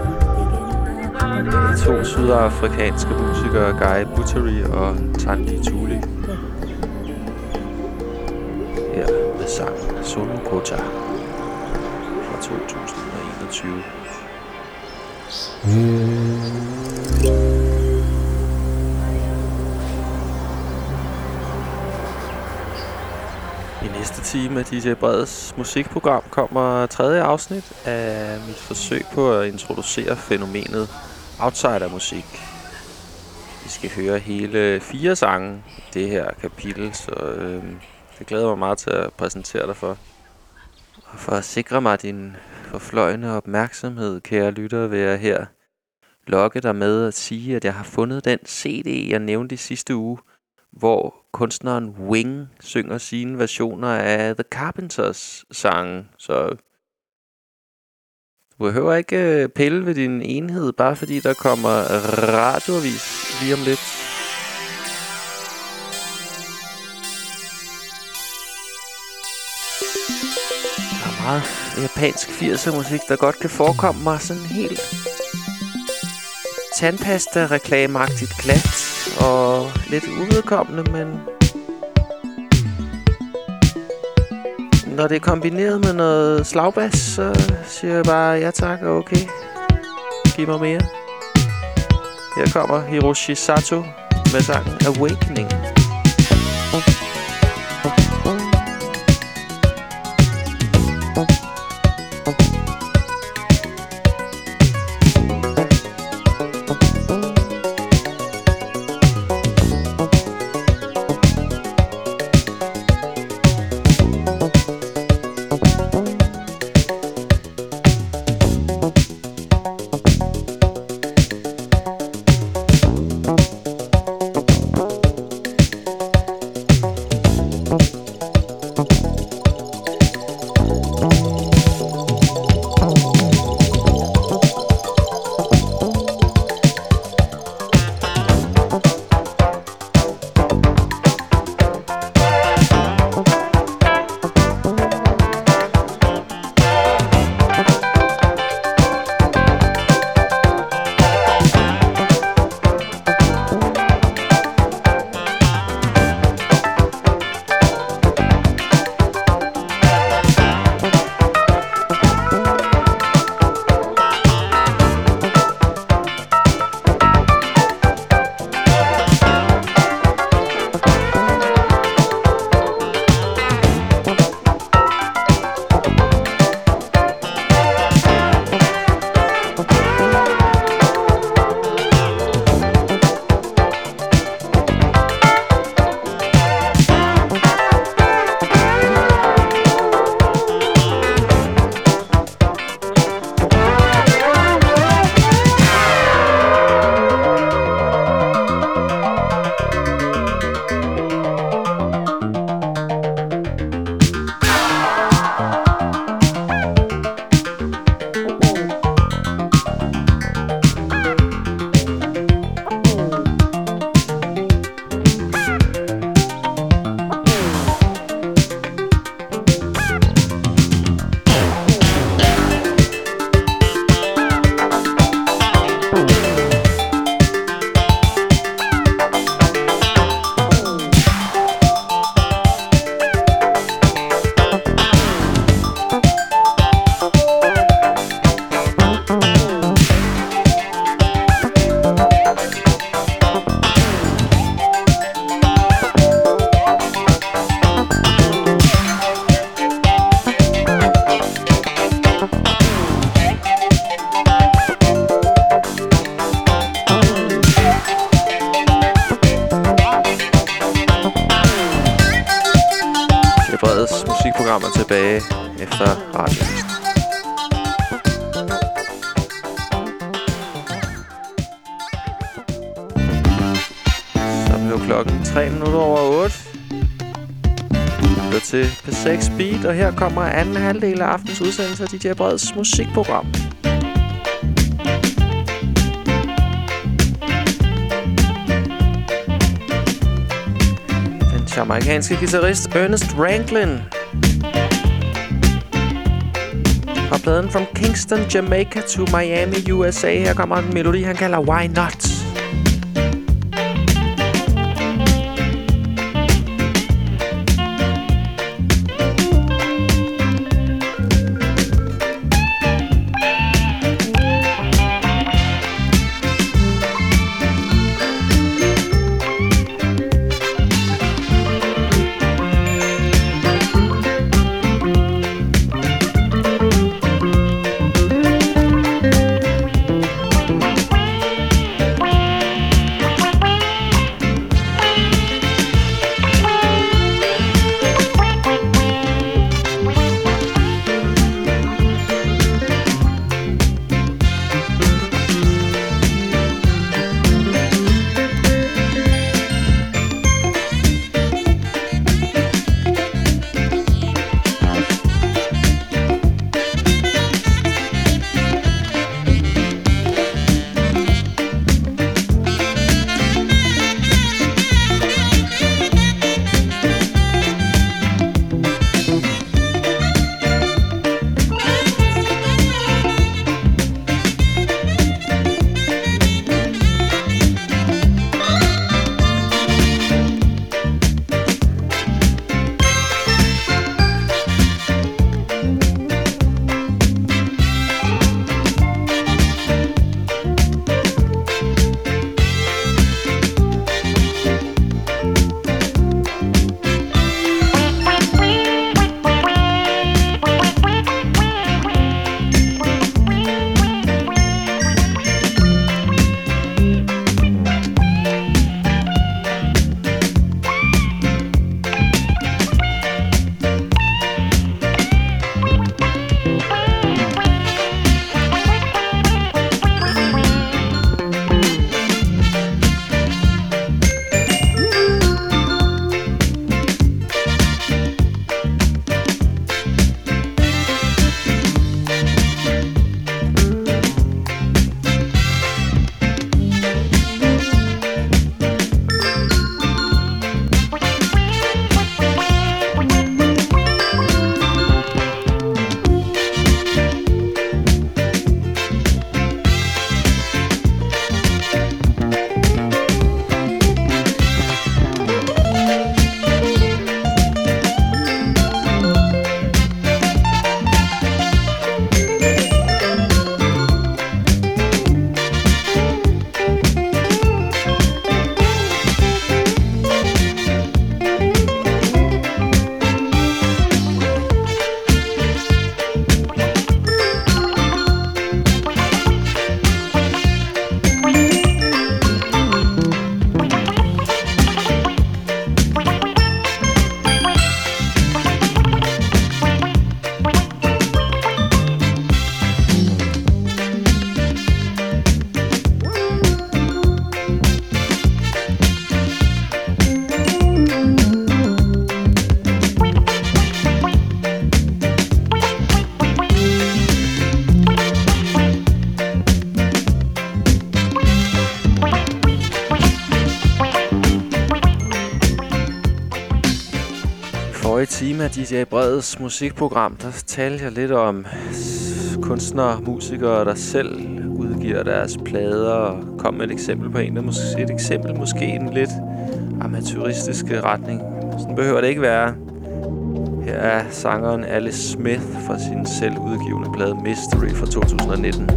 De to sydafrikanske musikere Guy Buttery og Thandi Thuli. Her med sangen Solo Kota fra to tusind og enogtyve. I næste time af D J Breds musikprogram kommer tredje afsnit af mit forsøg på at introducere fænomenet outsidermusik. Vi skal høre hele fire sange i det her kapitel, så øh, det glæder mig meget til at præsentere dig for. Og for at sikre mig din forfløjende opmærksomhed, kære lytter, vil jeg her lokke dig med at sige, at jeg har fundet den C D, jeg nævnte i sidste uge, hvor kunstneren Wing synger sine versioner af The Carpenters sange. Så du behøver ikke pille ved din enhed, bare fordi der kommer radioavis lige om lidt. Der er meget japansk firser musik, der godt kan forekomme mig sådan helt tandpasta-reklameagtigt glat og lidt uvedkommende, men når det er kombineret med noget slagbas, så siger jeg bare ja tak og okay. Giv mig mere. Her kommer Hiroshi Sato med sangen Awakening. frem og tilbage efter radioen. Så blev klokken tre minutter over otte. Det til P seks Beat, og her kommer anden halvdel af aftens udsendelse af D J Breds musikprogram. Den jamaikanske guitarist Ernest Ranglin fra pladen From Kingston, Jamaica to Miami, U S A. Her kommer en melodi, han kalder Why Not? time af D J Breds musikprogram, der talte jeg lidt om kunstnere, musikere, der selv udgiver deres plader, og kom med et eksempel på en, der måske, et eksempel måske i en lidt amateuristiske retning. Sådan behøver det ikke være. Her er sangeren Alice Smith fra sin selv udgivne plade Mystery fra to tusind og nitten.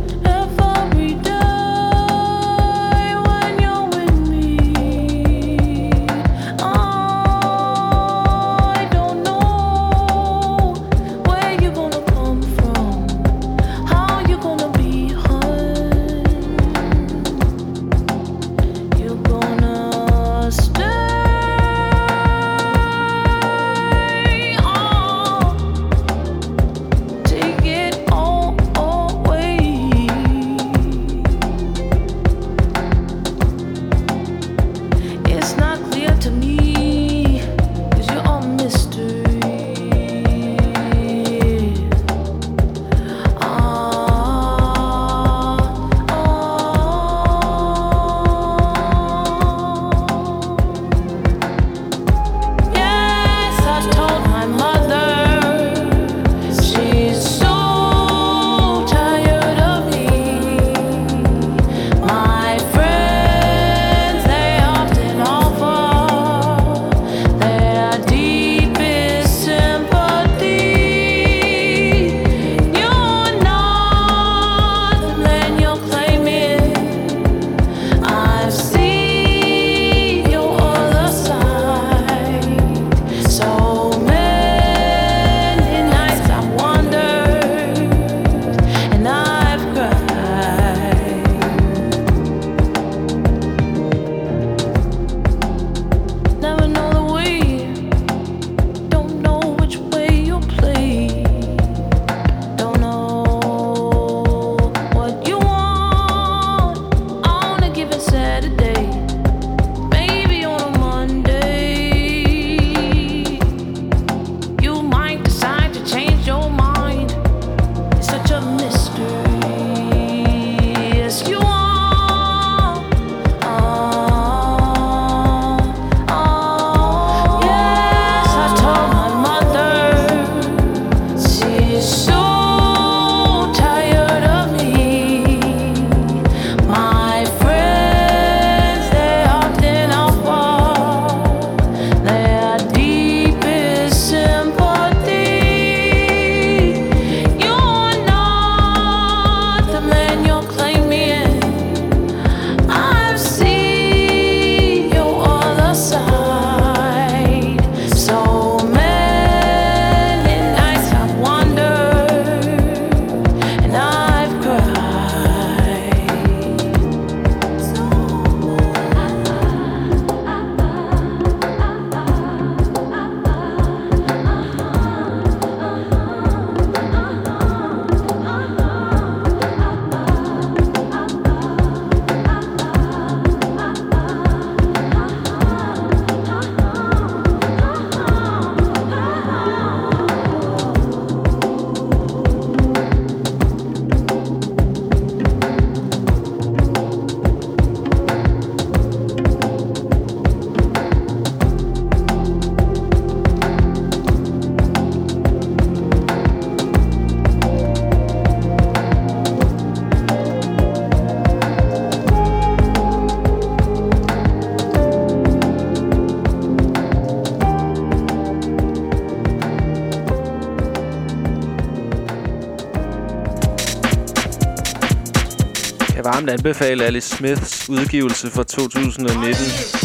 varmt anbefale Alice Smiths udgivelse fra to tusind nitten.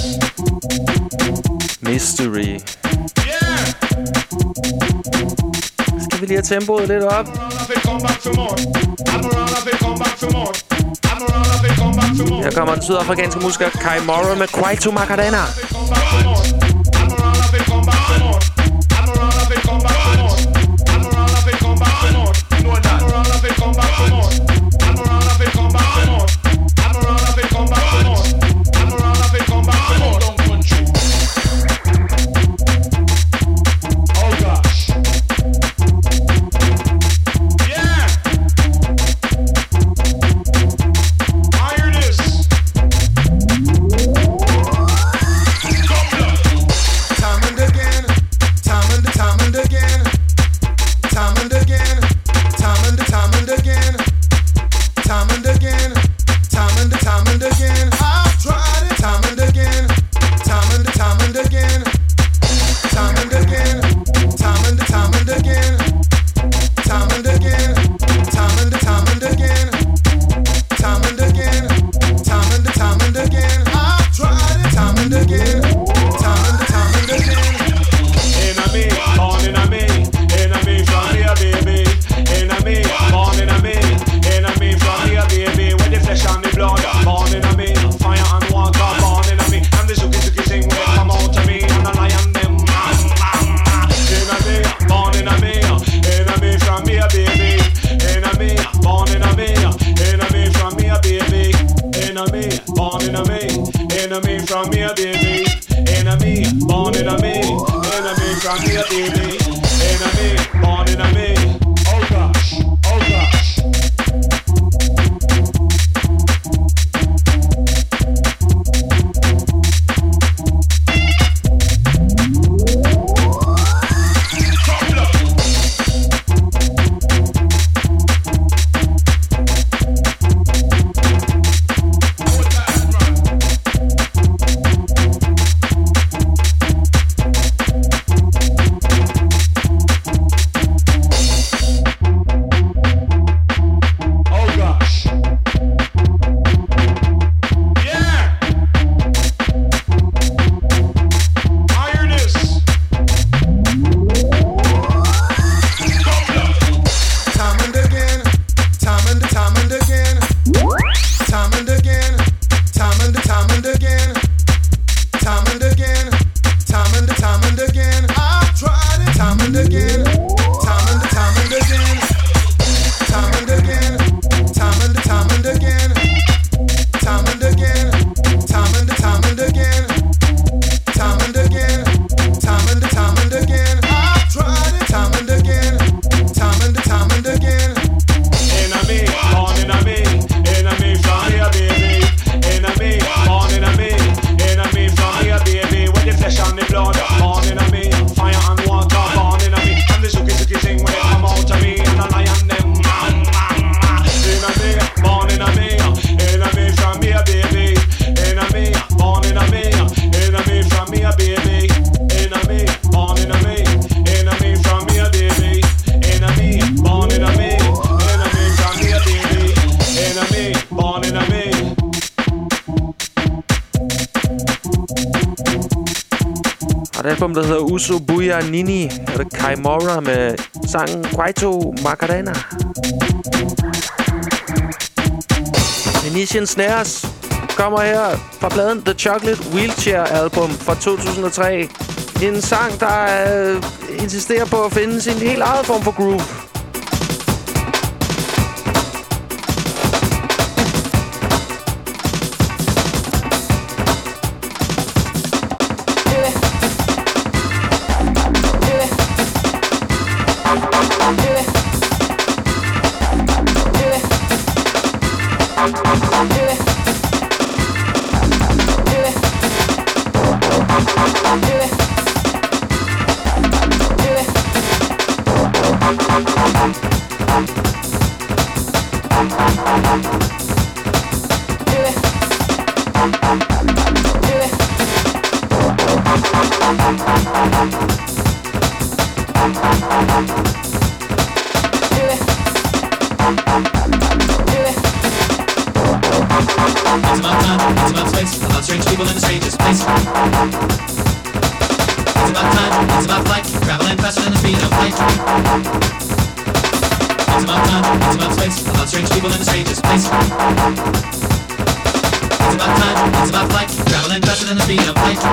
Mystery. Skal vi lige have tempoet lidt op? Her kommer den sydafrikanske musiker Kai Mora med Kwaito Macarena. Der hedder Uso Buya Nini. Er det Kai Mora med sangen Kwaito Macarena. Venetian Snares kommer her fra pladen The Chocolate Wheelchair Album fra to tusind og tre. En sang, der øh, insisterer på at finde sin helt eget form for groove. It's about time, it's about space, about strange people in a stranger's place. It's about time, it's about flight, traveling faster than the speed of light. It's about time, it's about space, about strange people in a stranger's place. It's about time, it's about flight, traveling faster than the speed of light.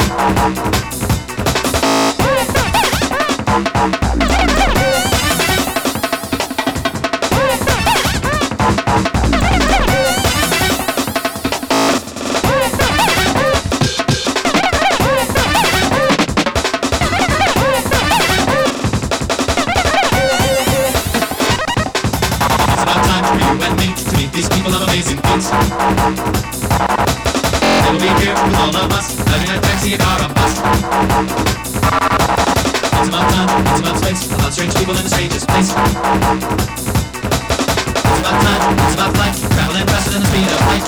These people of amazing feats. They'll be here with all of us, living a taxi, a car, a bus. It's about time, it's about space, about strange people in a stranger's place. It's about time, it's about flight, traveling faster than the speed of light.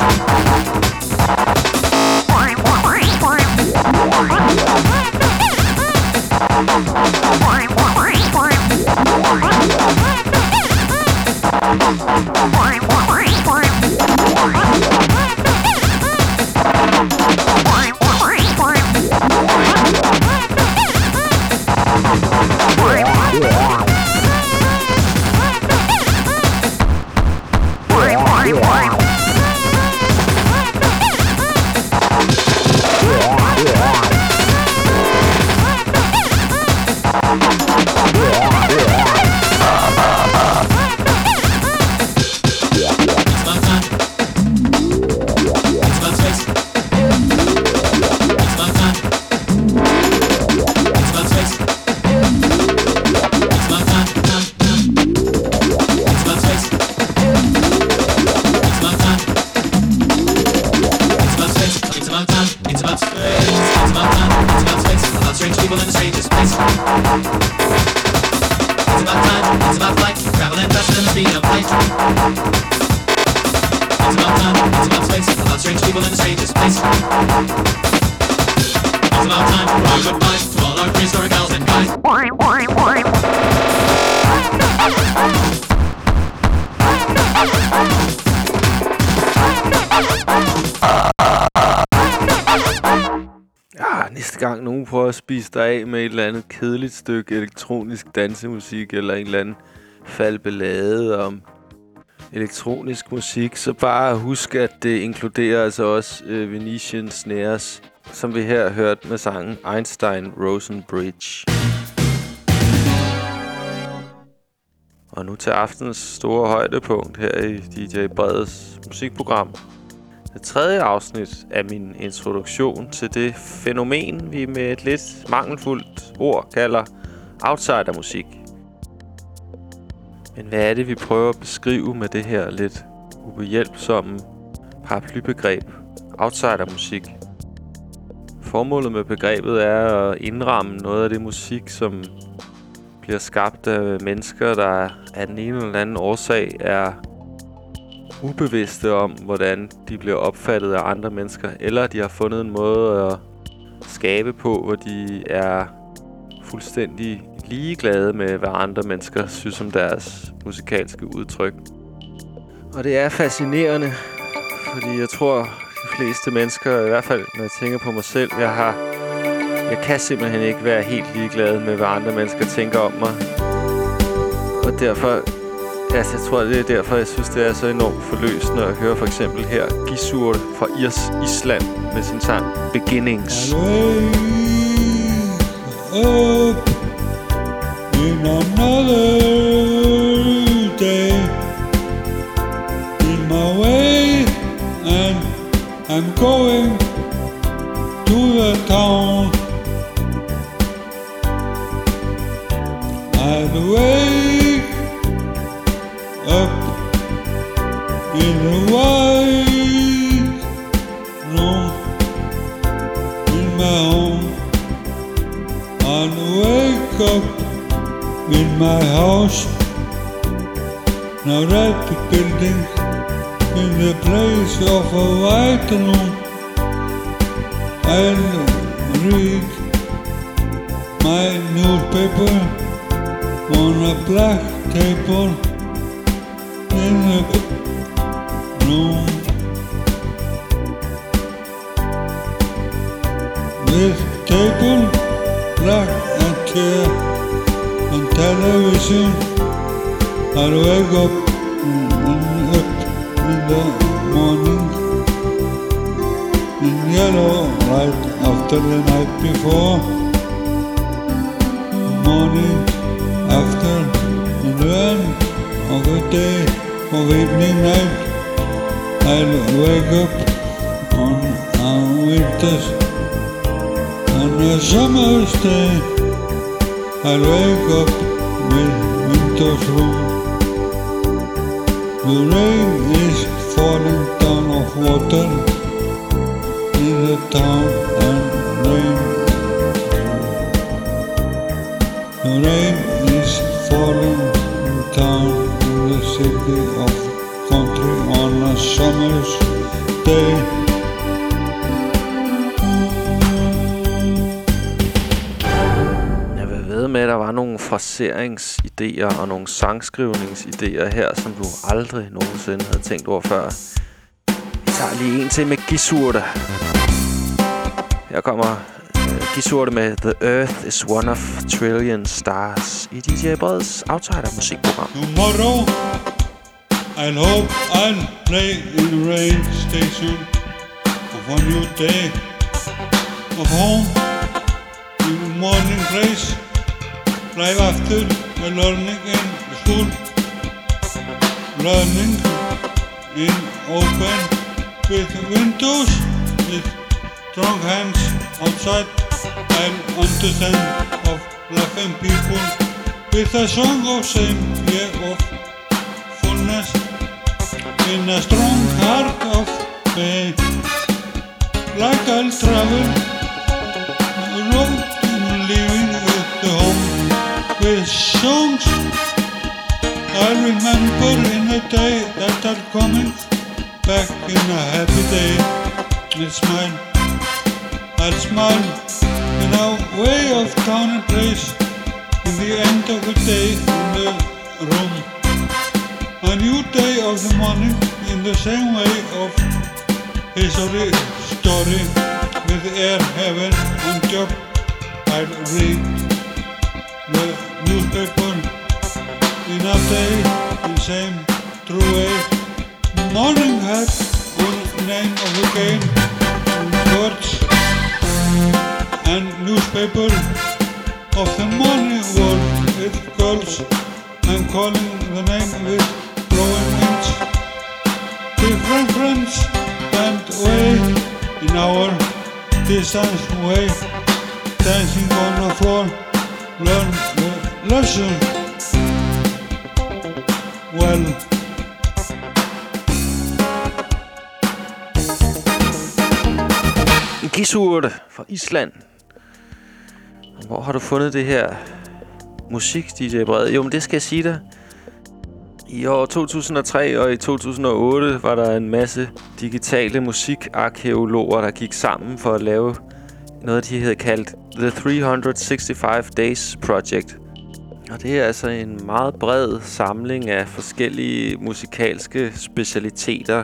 Gang nogen prøver at spise dig af med et eller andet kedeligt stykke elektronisk dansemusik eller en eller anden falbelade om elektronisk musik, så bare husk, at det inkluderer altså også øh, Venetian Snares, som vi her hørt med sangen Einstein Rosenbridge. Og nu til aftens store højdepunkt her i D J Breds musikprogram. Det tredje afsnit af min introduktion til det fænomen, vi med et lidt mangelfuldt ord kalder outsidermusik. Men hvad er det, vi prøver at beskrive med det her lidt ubehjælpsomme paraplybegreb, outsidermusik? Formålet med begrebet er at indramme noget af det musik, som bliver skabt af mennesker, der af den ene eller anden årsag er ubevidste om, hvordan de bliver opfattet af andre mennesker, eller de har fundet en måde at skabe på, hvor de er fuldstændig ligeglade med, hvad andre mennesker synes om deres musikalske udtryk. Og det er fascinerende, fordi jeg tror, de fleste mennesker, i hvert fald når jeg tænker på mig selv, jeg har, jeg kan simpelthen ikke være helt ligeglad med, hvad andre mennesker tænker om mig. Og derfor Altså, jeg tror, det er derfor, jeg synes, det er så enormt forløsende at høre for eksempel her Gissur fra Irs Island med sin sang Beginnings. Up in another day, in my way, and I'm going to the town. I'd wake up in the white room in my home. I'd wake up in my house. Now that the building in the place of a white room, I'll read my newspaper on a black table in the room. with table, black and chair, and television. I'll wake up in, up in the morning in yellow right after the night before. Morning after the end of the day of evening night, I'll wake up on a winter's and a summer's day. I'll wake up with winter's room. The rain is falling down of water in the town and rain. The rain is falling down in the city of country on a summer's day. Jeg vil ved med, at der var nogle fraseringsidéer og nogle sangskrivningsidéer her, som du aldrig nogensinde havde tænkt over før. Vi tager lige en til med Gisurte. Her kommer uh, Gisurte med The Earth is one of trillion stars i D J Breds Outsider musikprogram. Tomorrow I'll hope I'll play in the rain station of a new day of home in the morning place, right after the learning in school, learning in open with windows, with strong hands outside. I'll understand of laughing people with a song of same year of fullness in a strong heart of pain. Like I'll travel the road living with the home with songs I'll remember in a day that are coming back in a happy day. I'll smile, I'll smile in a way of town and place in the end of the day in the room. A new day of the morning in the same way of history story with air, heaven and job. I'll read the newspaper in a day the same true way. Morning hat on name of the game, words and newspaper of the morning world with girls and calling the name with blowing winds. Different friends and way in our distance way, dancing on the floor, learn the lesson well. Gisurte fra Island. Hvor har du fundet det her musik, D J Bred? Jo, men det skal jeg sige dig. I år to tusind og tre og i to tusind og otte var der en masse digitale musikarkæologer, der gik sammen for at lave noget, de havde kaldt The tre hundrede seksogfirs Days Project. Og det er altså en meget bred samling af forskellige musikalske specialiteter.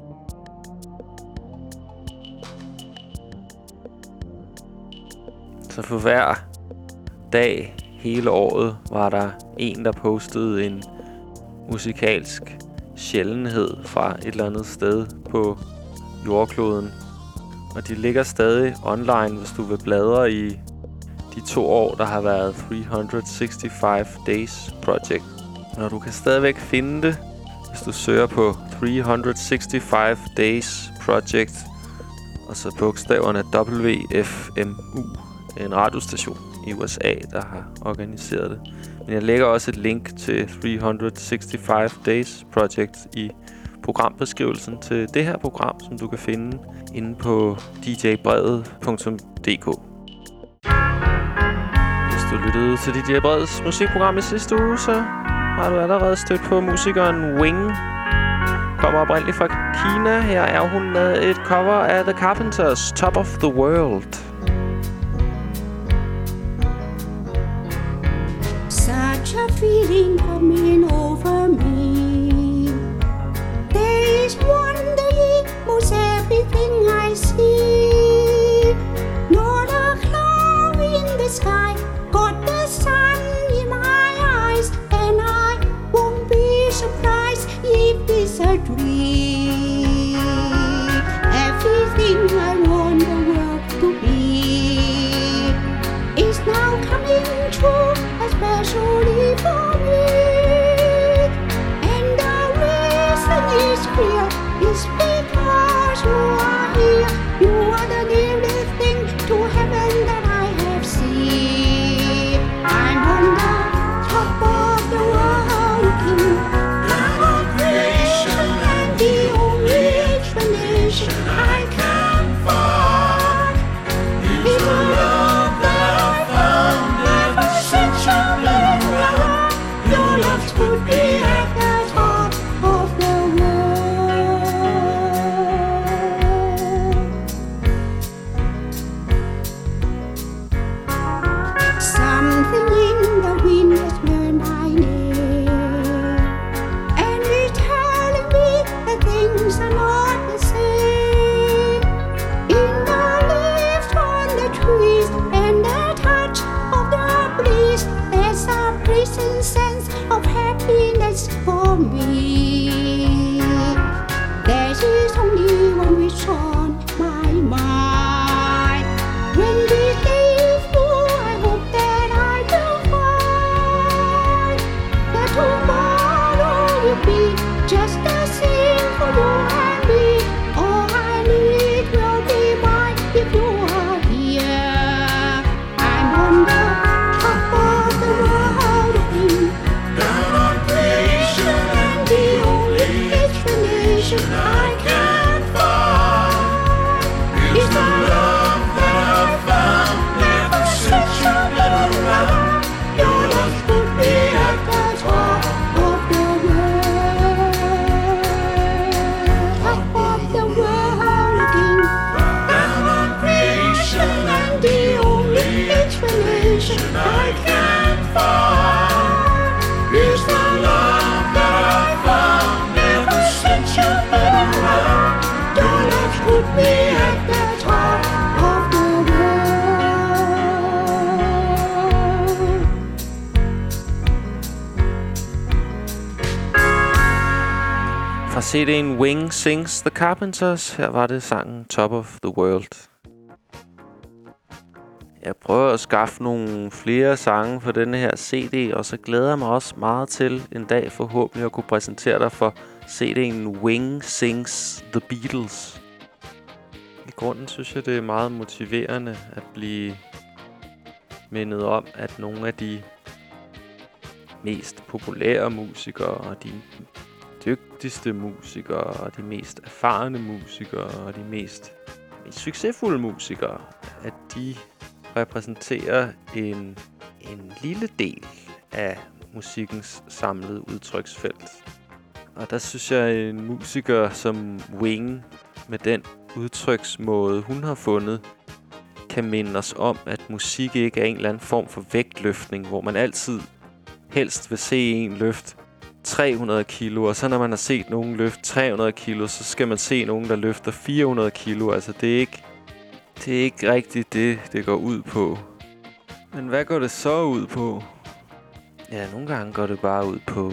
Så for hver dag hele året var der en, der postede en musikalsk sjældenhed fra et eller andet sted på jordkloden. Og de ligger stadig online, hvis du vil bladre i de to år, der har været tre hundrede seksogfirs Days Project. Og du kan stadigvæk finde det, hvis du søger på tre hundrede seksogfirs Days Project, og så bogstaverne W F M U, en radiostation i U S A, der har organiseret det. Men jeg lægger også et link til tre hundrede seksogfirs Days Project i programbeskrivelsen til det her program, som du kan finde inde på d j brevet punktum d k. Hvis du lyttede til D J Breds musikprogram i sidste uge, så har du allerede stødt på musikeren Wing. Kommer oprindeligt fra Kina. Her er hun med et cover af The Carpenters' Top of the World. Such a feeling coming over me. There is wonder in most everything I see. Not a a dream. Everything I want the world to be is now coming true, especially for me. And the reason is clear, it's because you are here. You are the nearest thing to heaven that I have seen. I'm on the top of the world looking down on creation, and the only explanation I can find is the love that I found ever since you've been around. Your love's put me at the top of the world. Something in the wind has learned my name, and it's telling me that things are not the same. In the leaves on the trees and the touch of the breeze, there's a present sense of happiness for me. There is only one wish on my mind. When this day is through, I hope that I will find that tomorrow will be just the same for you and me. All I need will be mine if you are here. I'm on the top of the world looking down on creation, and the only explanation I can find is the love that I found ever since you've been around. Your love put me at the top of the world, top of the world, looking down on creation, and the only explanation I can find is the love that I found ever since you've been around. Your love put me at the top of the world. Fra C D'en Wing Sings The Carpenters. Her var det sangen Top of the World. Jeg prøver at skaffe nogle flere sange for denne her C D, og så glæder jeg mig også meget til en dag forhåbentlig at kunne præsentere dig for C D'en Wing Sings The Beatles. I grunden synes jeg, det er meget motiverende at blive mindet om, at nogle af de mest populære musikere og de dygtigste musikere og de mest erfarne musikere og de mest, mest succesfulde musikere, at de repræsenterer en, en lille del af musikkens samlede udtryksfelt. Og der synes jeg, at en musiker som Wing, med den udtryksmåde, hun har fundet, kan minde os om, at musik ikke er en eller anden form for vægtløftning, hvor man altid helst vil se en løft tre hundrede kilo, og så når man har set nogen løfte tre hundrede kilo, så skal man se nogen, der løfter fire hundrede kilo. Altså, det er ikke, det er ikke rigtigt det, det går ud på. Men hvad går det så ud på? Ja, nogle gange går det bare ud på...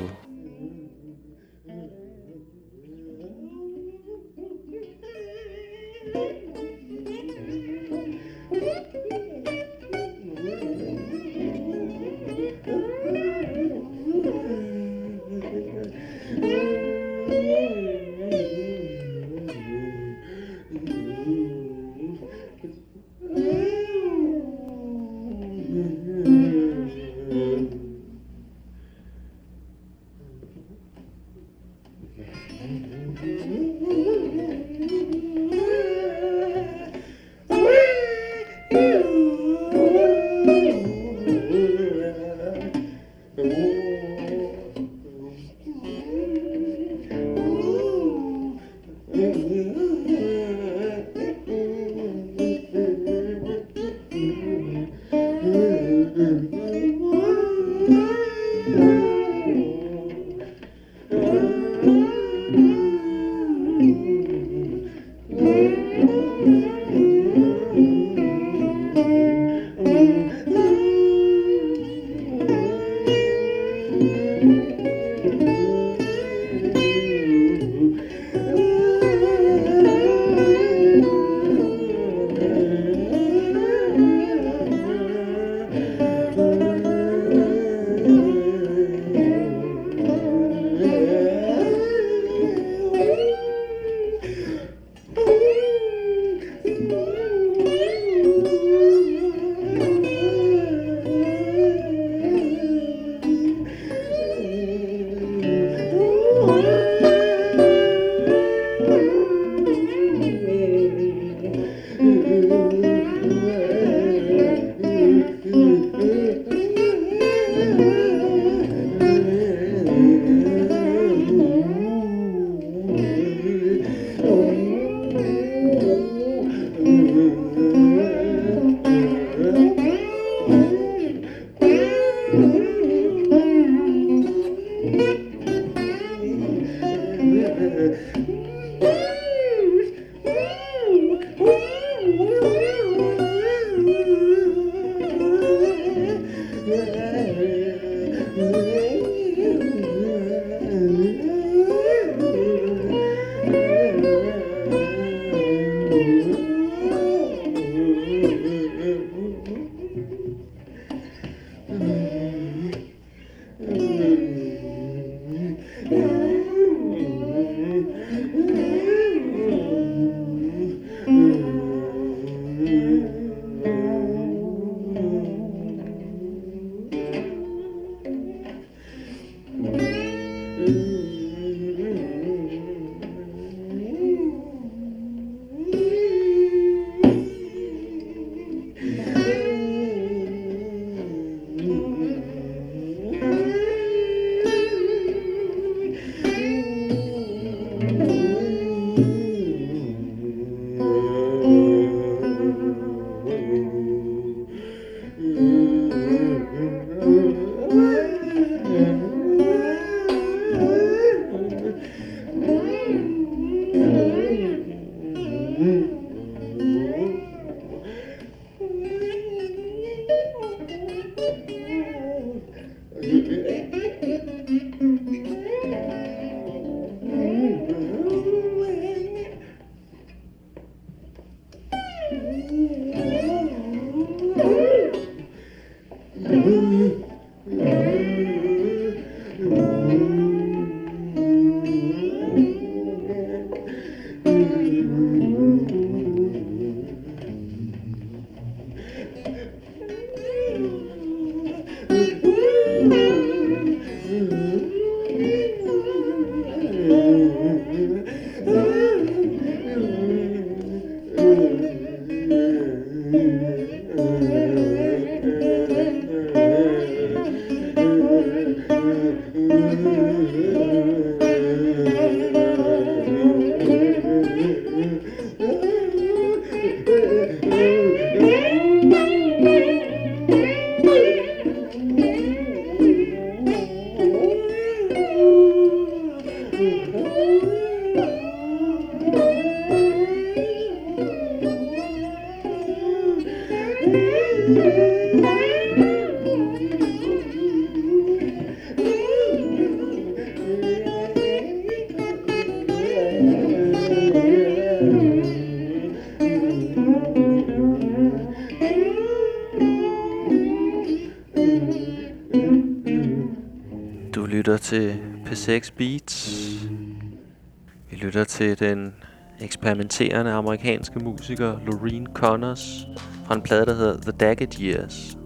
Du lytter til P seks Beats. Vi lytter til den eksperimenterende amerikanske musiker Loreen Connors fra en plade, der hedder The Daggett Years.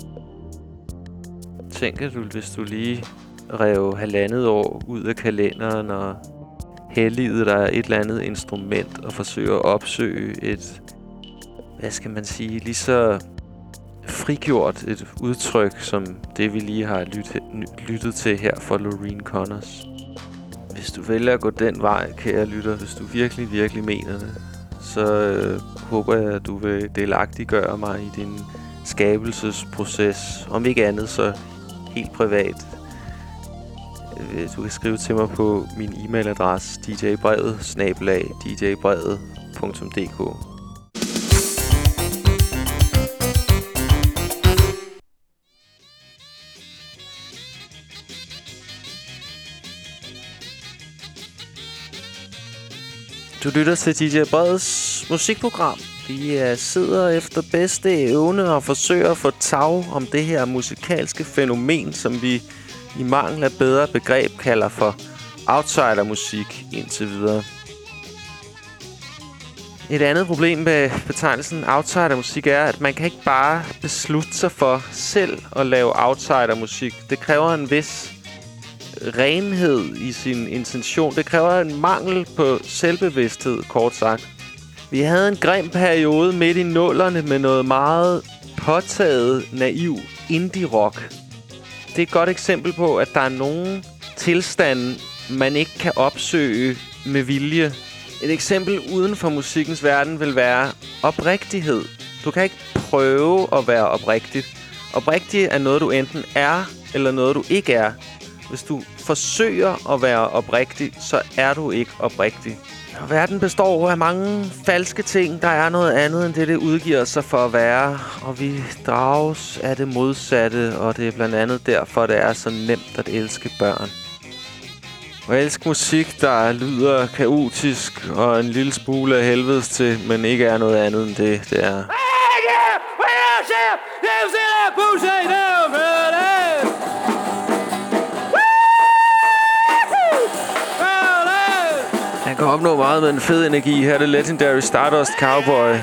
Tænker du, hvis du lige rev halvandet år ud af kalenderen og helligede dig et eller andet instrument og forsøger at opsøge et, hvad skal man sige, lige så frigjort et udtryk, som det vi lige har lyttet, lyttet til her fra Loreen Connors. Hvis du vælger at gå den vej, kære lytter, hvis du virkelig, virkelig mener det, så øh, håber jeg, at du vil delagtiggøre mig i din skabelsesproces. Om ikke andet, så helt privat. Du kan skrive til mig på min e-mailadresse d j brevet snabel-a d j brevet punktum d k. Du lytter til D J Breds musikprogram. Vi uh, sidder efter bedste evne og forsøger at få tag om det her musikalske fænomen, som vi i mangel af bedre begreb kalder for outsidermusik indtil videre. Et andet problem med betegnelsen outsidermusik er, at man kan ikke bare beslutte sig for selv at lave outsidermusik. Det kræver en vis renhed i sin intention. Det kræver en mangel på selvbevidsthed, kort sagt. Vi havde en grim periode midt i nullerne med noget meget påtaget, naiv indie-rock. Det er et godt eksempel på, at der er nogle tilstande, man ikke kan opsøge med vilje. Et eksempel uden for musikkens verden vil være oprigtighed. Du kan ikke prøve at være oprigtig. Oprigtig er noget, du enten er, eller noget, du ikke er. Hvis du forsøger at være oprigtig, så er du ikke oprigtig. Og verden består af mange falske ting. Der er noget andet end det, det udgiver sig for at være. Og vi drages af det modsatte, og det er blandt andet derfor, det er så nemt at elske børn. Og elske musik, der lyder kaotisk og en lille smule af helvedes til, men ikke er noget andet end det, det er. Han kan opnå meget med en fed energi. Her er det Legendary Stardust Cowboy.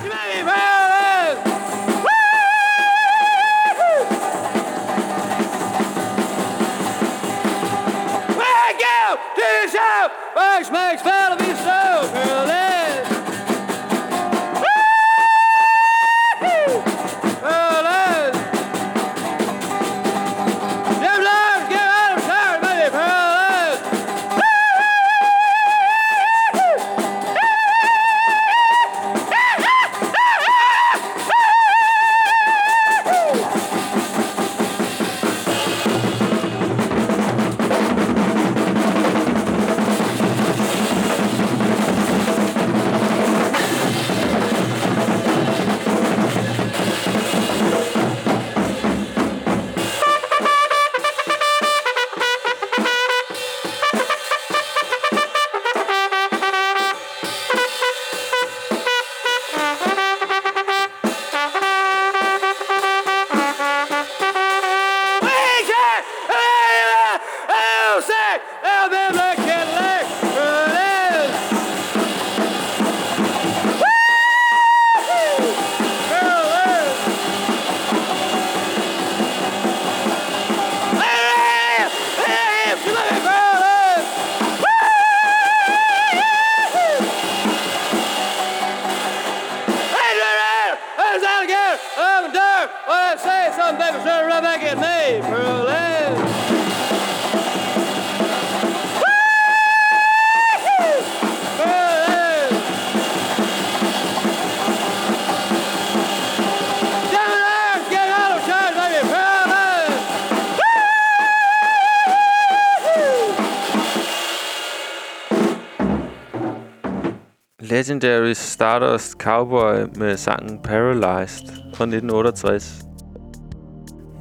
Legendary Stardust Cowboy med sangen Paralyzed fra nitten otteogtres.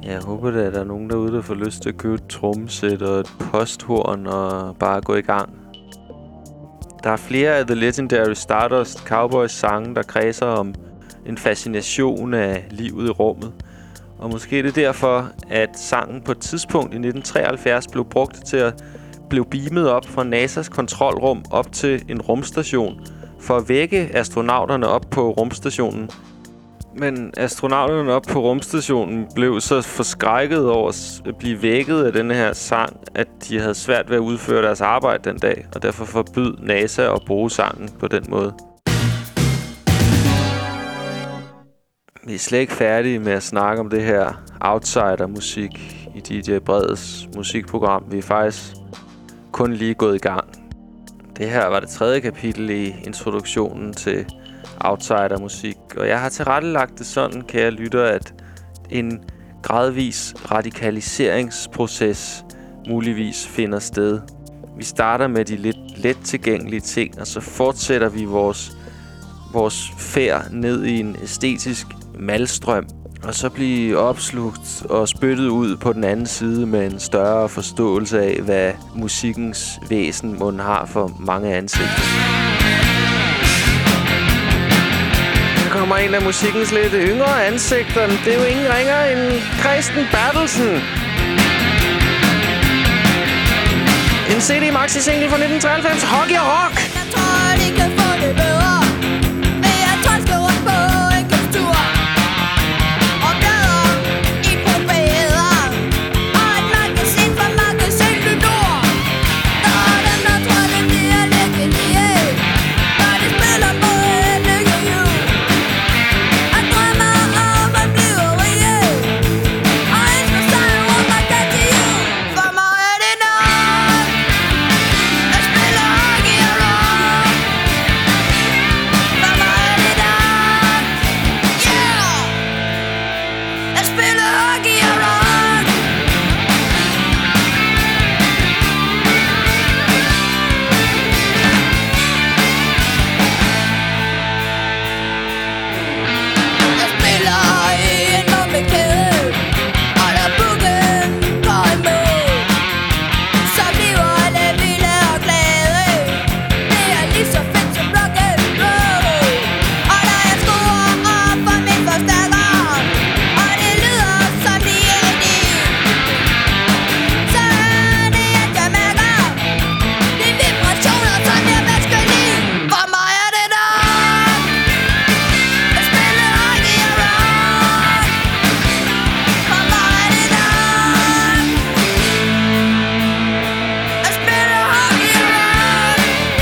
Jeg håber da, at der er nogen derude, der får lyst til at købe et trommesæt og et posthorn og bare gå i gang. Der er flere af The Legendary Stardust Cowboys sange, der kredser om en fascination af livet i rummet. Og måske er det derfor, at sangen på et tidspunkt i nitten treoghalvfjerds blev brugt til at blive beamet op fra NASA's kontrolrum op til en rumstation for at vække astronauterne op på rumstationen. Men astronauterne op på rumstationen blev så forskrækket over at blive vækket af denne her sang, at de havde svært ved at udføre deres arbejde den dag, og derfor forbød NASA at bruge sangen på den måde. Vi er slet ikke færdige med at snakke om det her outsider-musik i D J Breds musikprogram. Vi er faktisk kun lige gået i gang. Det her var det tredje kapitel i introduktionen til outsider-musik, og jeg har tilrettelagt det sådan, kære lytter, at en gradvis radikaliseringsproces muligvis finder sted. Vi starter med de lidt let tilgængelige ting, og så fortsætter vi vores, vores færd ned i en æstetisk malstrøm, og så blive opslugt og spyttet ud på den anden side med en større forståelse af, hvad musikkens væsen mon har for mange ansigter. Der kommer en af musikkens lidt yngre ansigter. Det er jo ingen ringer end Kristen Bertelsen. En C D maxi single fra nitten treoghalvfems, Hockey og Rock. Jeg tror, de kan få det bedre ved at træske rundt på en kaptur og bladre i profæder og et magasin fra magasin Lydor. Der er dem, der tror, det bliver lidt genialt, når de spiller på en lykkehjul. Jeg drømmer om at blive rige og elsker sig rundt og kan til jul. For mig er det nok at spille hockey og rock. For mig er det nok, yeah, at spille hockey og rock. Jeg spiller i en bombekæde, og der er booken på en måde, så bliver alle vilde og glade. Det er lige så fedt som rock and roll. Og når jeg skruer op for min forstærker, og det lyder som de enige, så er det at jeg mærker de vibrationer, som jeg bedst kan lide. For mig er det nok at spille hockey og rock. For mig er det nok at spille hockey og rock.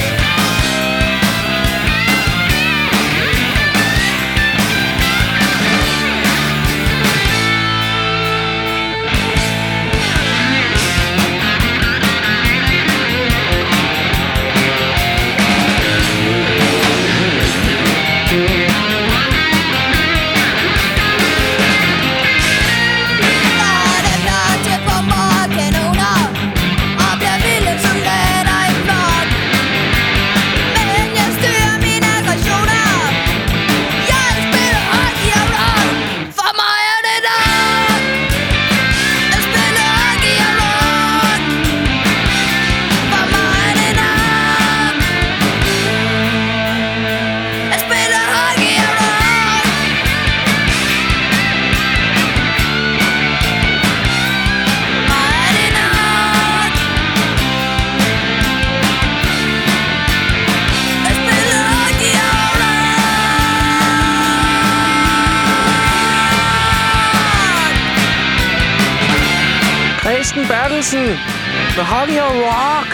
Der er dem, der er til bomber og kanoner og bliver vilde soldater i flok. Men jeg styrer mine aggressioner. Jeg spiller hockey og rock. For mig er det nok at spille hockey og rock. For mig er det nok at spille hockey og rock. For mig er det nok at spille hockey og rock. Kristen Bertelsen med Hockey og Rock.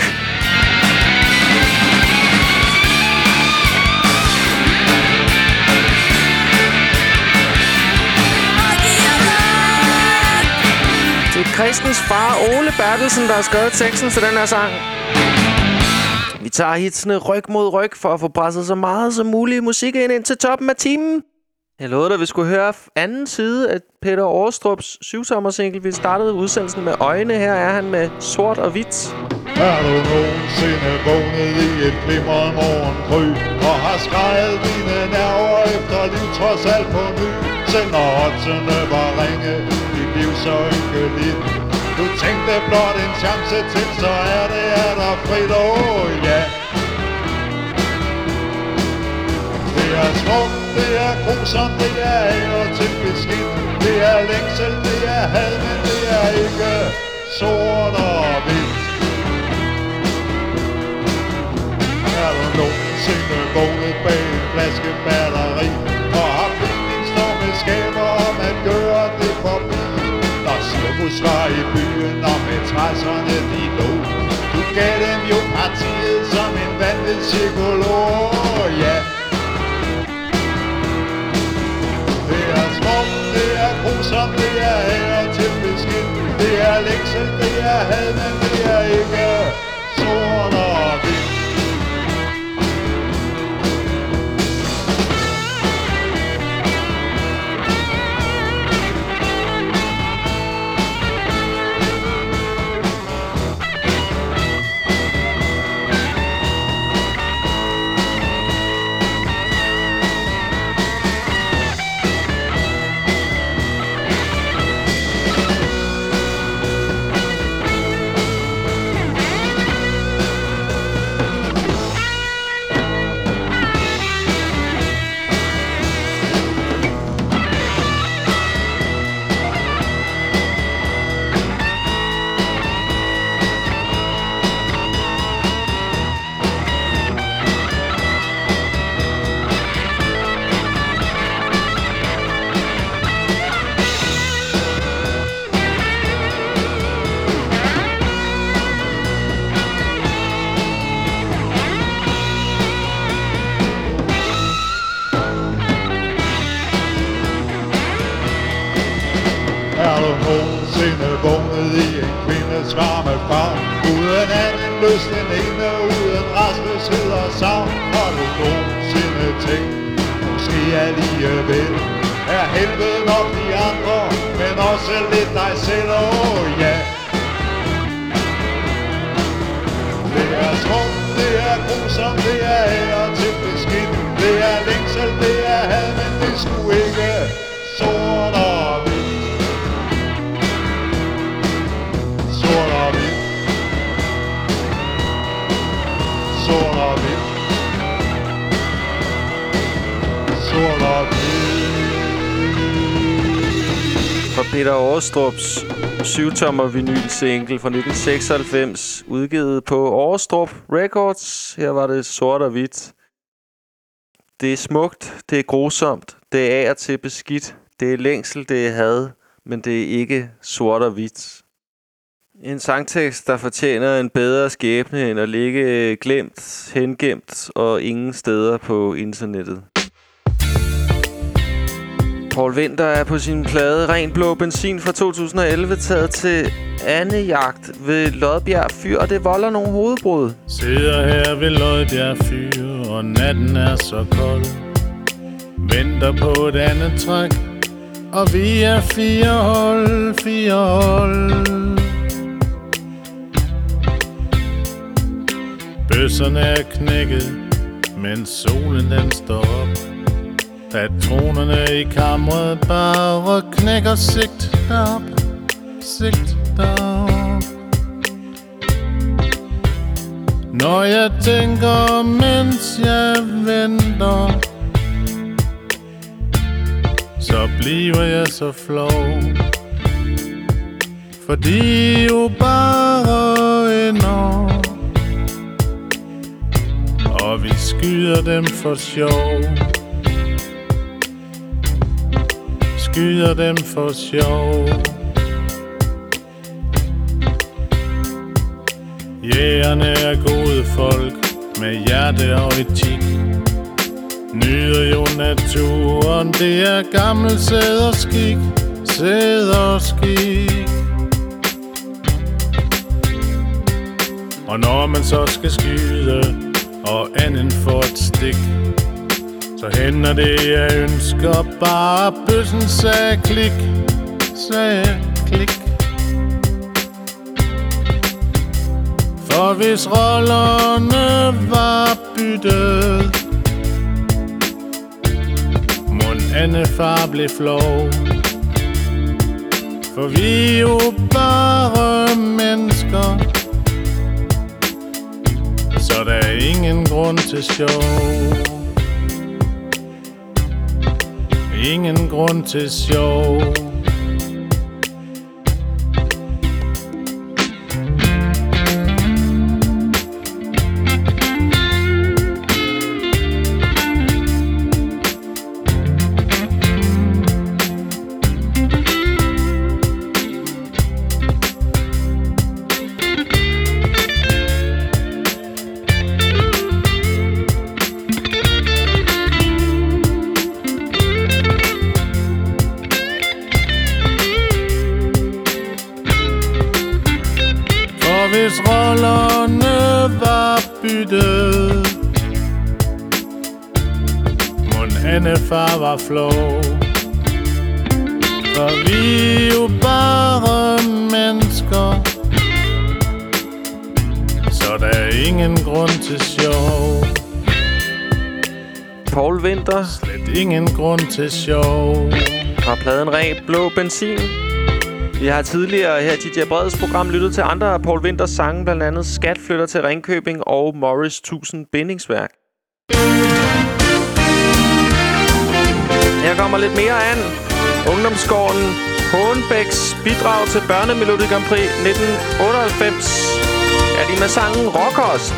Det er Kristens far, Ole Bertelsen, der har skrevet teksten til den her sang. Vi tager hitsene ryg mod ryg for at få presset så meget som muligt musik ind, ind til toppen af timen. Jeg lovede dig, at vi skulle høre anden side af Peter Årestrups syvsommersingle. Vi startede udsendelsen med Øjne. Her er han med Sort og Hvidt. Er du nogensinde vågnet i et glimrende morgenkry og har skrejet dine nerver efter liv trods alt på ny? Selv når oddsene var ringe, dit liv så ynkeligt. Du tænkte blot en chance til, så er det er der frit, åh oh, ja. Det er smukt, det er grusomt, det er af og til beskidt. Det er længsel, det er had, men det er ikke sort og hvidt. Er du nogensinde vågnet bag en flaske batteri og har fint din storme skaber om at gøre det forbi? Når cirkus var i byen og matresserne de lå, du gav dem jo partiet som en vanvittig psykolog, ja. Det er smukt, det er grusomt, det er her til beskidt. Det er længsel, det er had, men det er ikke sort og hvidt. Er du nogensinde vågnet i en kvindes varme favn, uden anden lyst end ene, uden rastløshed og savn? Har du nogensinde tænkt, måske alligevel er helvede nok de andre, men også lidt dig selv, åh oh, ja. Det er smukt, det er grusomt, det er her til beskidt. Det er længsel, det er had, men det skulle ikke sort og hvidt. Sort og hvidt. Sort og hvidt. Sort og hvidt. Fra Peter Aarestrups syv-tommer vinyl-single fra nitten seksoghalvfems, udgivet på Aarestrup Records. Her var det sort og hvidt. Det er smukt, det er grusomt, det er af og til beskidt, det er længsel, det er had, men det er ikke sort og hvidt. En sangtekst, der fortjener en bedre skæbne end at ligge glemt, hengemt og ingen steder på internettet. Paul Winter er på sin plade Ren Blå Benzin fra to tusind og elleve taget til andejagt ved Lodbjerg Fyr, og det volder nogle hovedbrud. Sidder her ved Lodbjerg Fyr, og natten er så kold. Venter på et andet træk, og vi er fire hold, fire hold. Bøsserne er knækket, men solen den står op. Patronerne i kammeret bare knækker sigt derop, sigt derop. Når jeg tænker, mens jeg venter, så bliver jeg så flov, fordi jo bare ender, og vi skyder dem for sjov. Skyder dem for sjov. Jægerne er gode folk med hjerte og etik. Nyder jo naturen, det er gammel sæd og skik, sæd og skik. Og når man så skal skyde, og anden får et stik, så hænder det, jeg ønsker bare bøssen sagde klik, sagde klik. For hvis rollerne var byttet, mon Anne far blev flov, For vi er jo bare mennesker, så der er ingen grund til sjov. Ingen grund til sjov. Hvis rollerne var byttet, mon Anne-far var flov. For vi er jo bare mennesker, så der er ingen grund til sjov. Paul Winter. Slet ingen grund til sjov. Fra pladen Ren Blå Benzin. Vi har tidligere her i D J Breds program lyttet til andre af Paul Winters sange, blandt andet Skat flytter til Ringkøbing og Morris tusind bindingsværk. Her kommer lidt mere an. Ungdomsgården Hågenbæks bidrag til Børnemelodi Grand Prix nitten otteoghalvfems er de med sangen Rockost.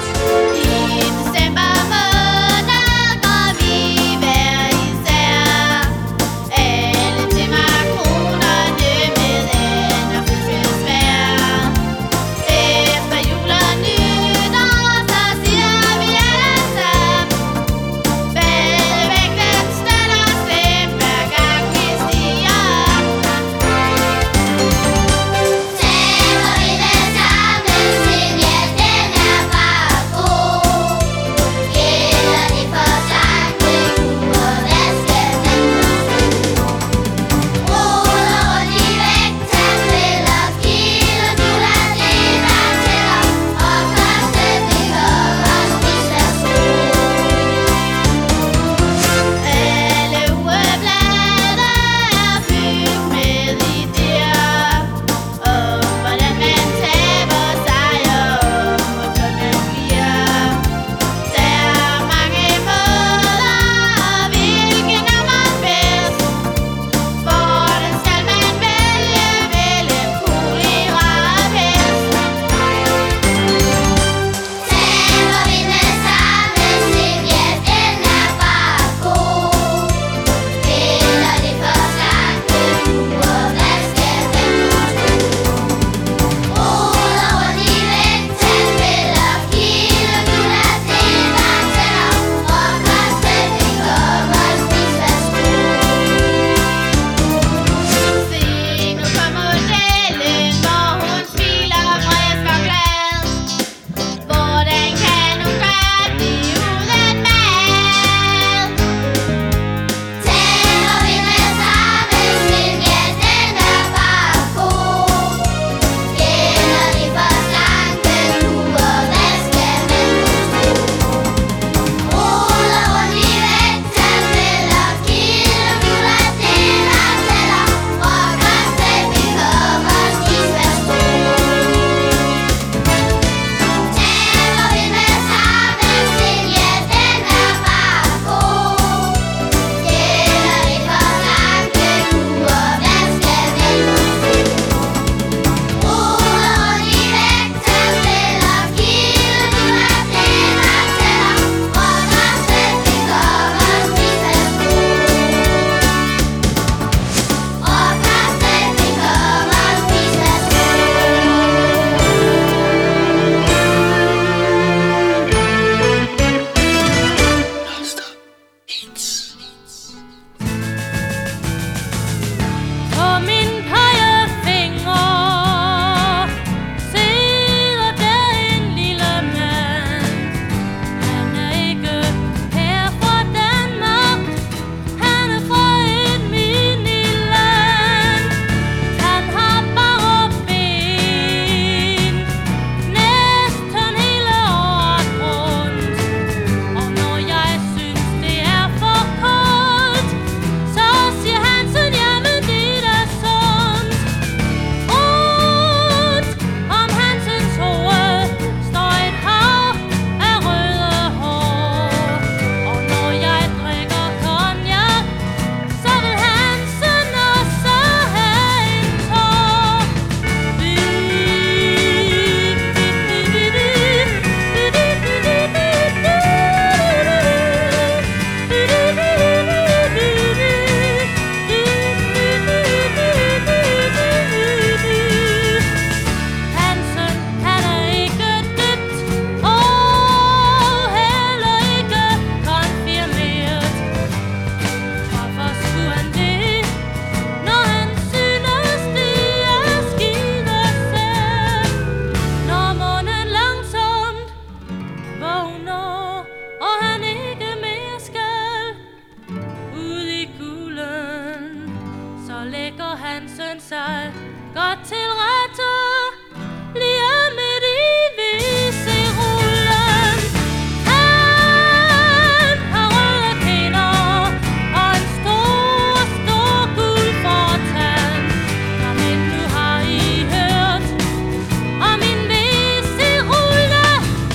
skønt sig godt til rette, lige midt i viserullen. Han har røde kinder og en stor, stor guld fortand. Jamen nu har I hørt om min viserulle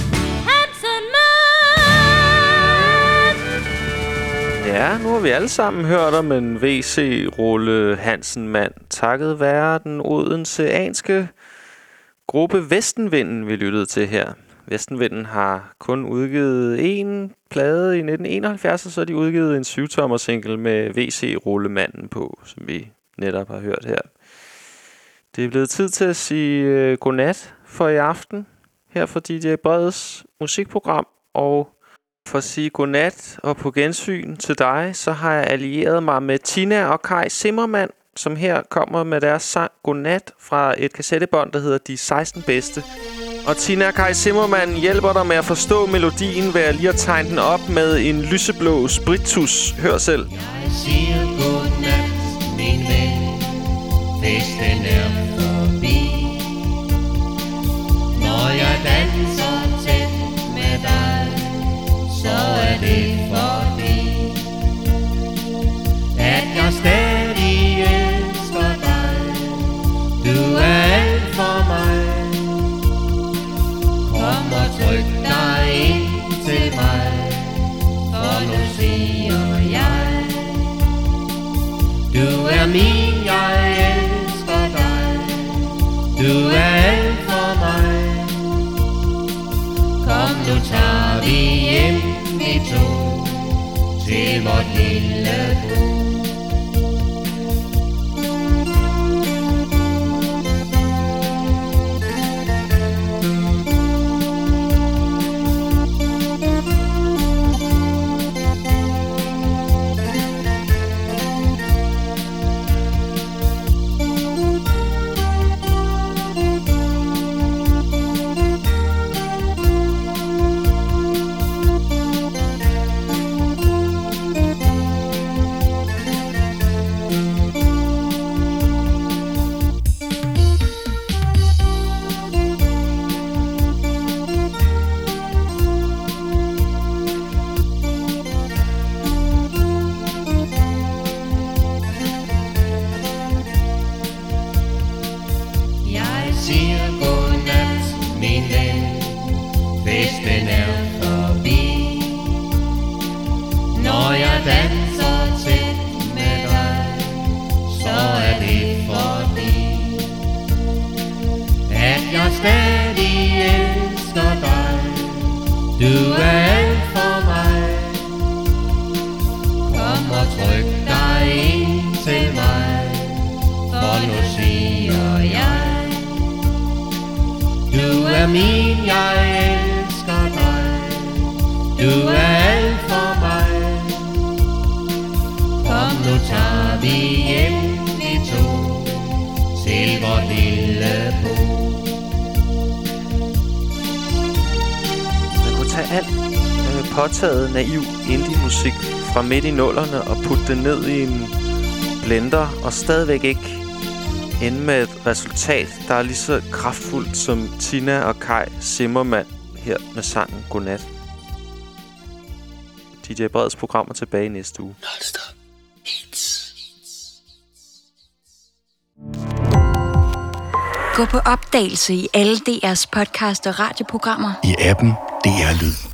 Hansen-mand. Ja, nu har vi alle sammen hørt om en V C-rulle Hansen-mand, takket være den odenseanske gruppe Vestenvinden, vi lyttede til her. Vestenvinden har kun udgivet en plade i nitten enoghalvfjerds, og så har de udgivet en syv-tommer single med V C-rullemanden på, som vi netop har hørt her. Det er blevet tid til at sige øh, godnat for i aften, her for D J Breds musikprogram, og for at sige godnat og på gensyn til dig, så har jeg allieret mig med Tina og Kai Zimmermann, som her kommer med deres sang Godnat fra et kassettebånd, der hedder De seksten Bedste. Og Tina og Kai Zimmermann hjælper dig med at forstå melodien ved at lige at tegne den op med en lyseblå spritus. Hør selv. Jeg siger godnat, min ven, festen er forbi. Når jeg danser tæt med dig, så er det fordi, at jeg stadig elsker dig. Du er alt for mig. Kom og tryk dig ind til mig, for nu siger jeg, du er min, jeg elsker dig. Du er alt for mig. Kom nu tager vi hjem vi to til vort lille bo. Påtaget naiv indie-musik fra midt i nullerne og putte det ned i en blender og stadigvæk ikke ende med et resultat, der er lige så kraftfuldt som Tina og Kai Zimmermann her med sangen Godnat. D J Breds program er tilbage næste uge. Non-stop hits. Gå på opdagelse i alle D R's podcast og radioprogrammer. I appen D R Lyd.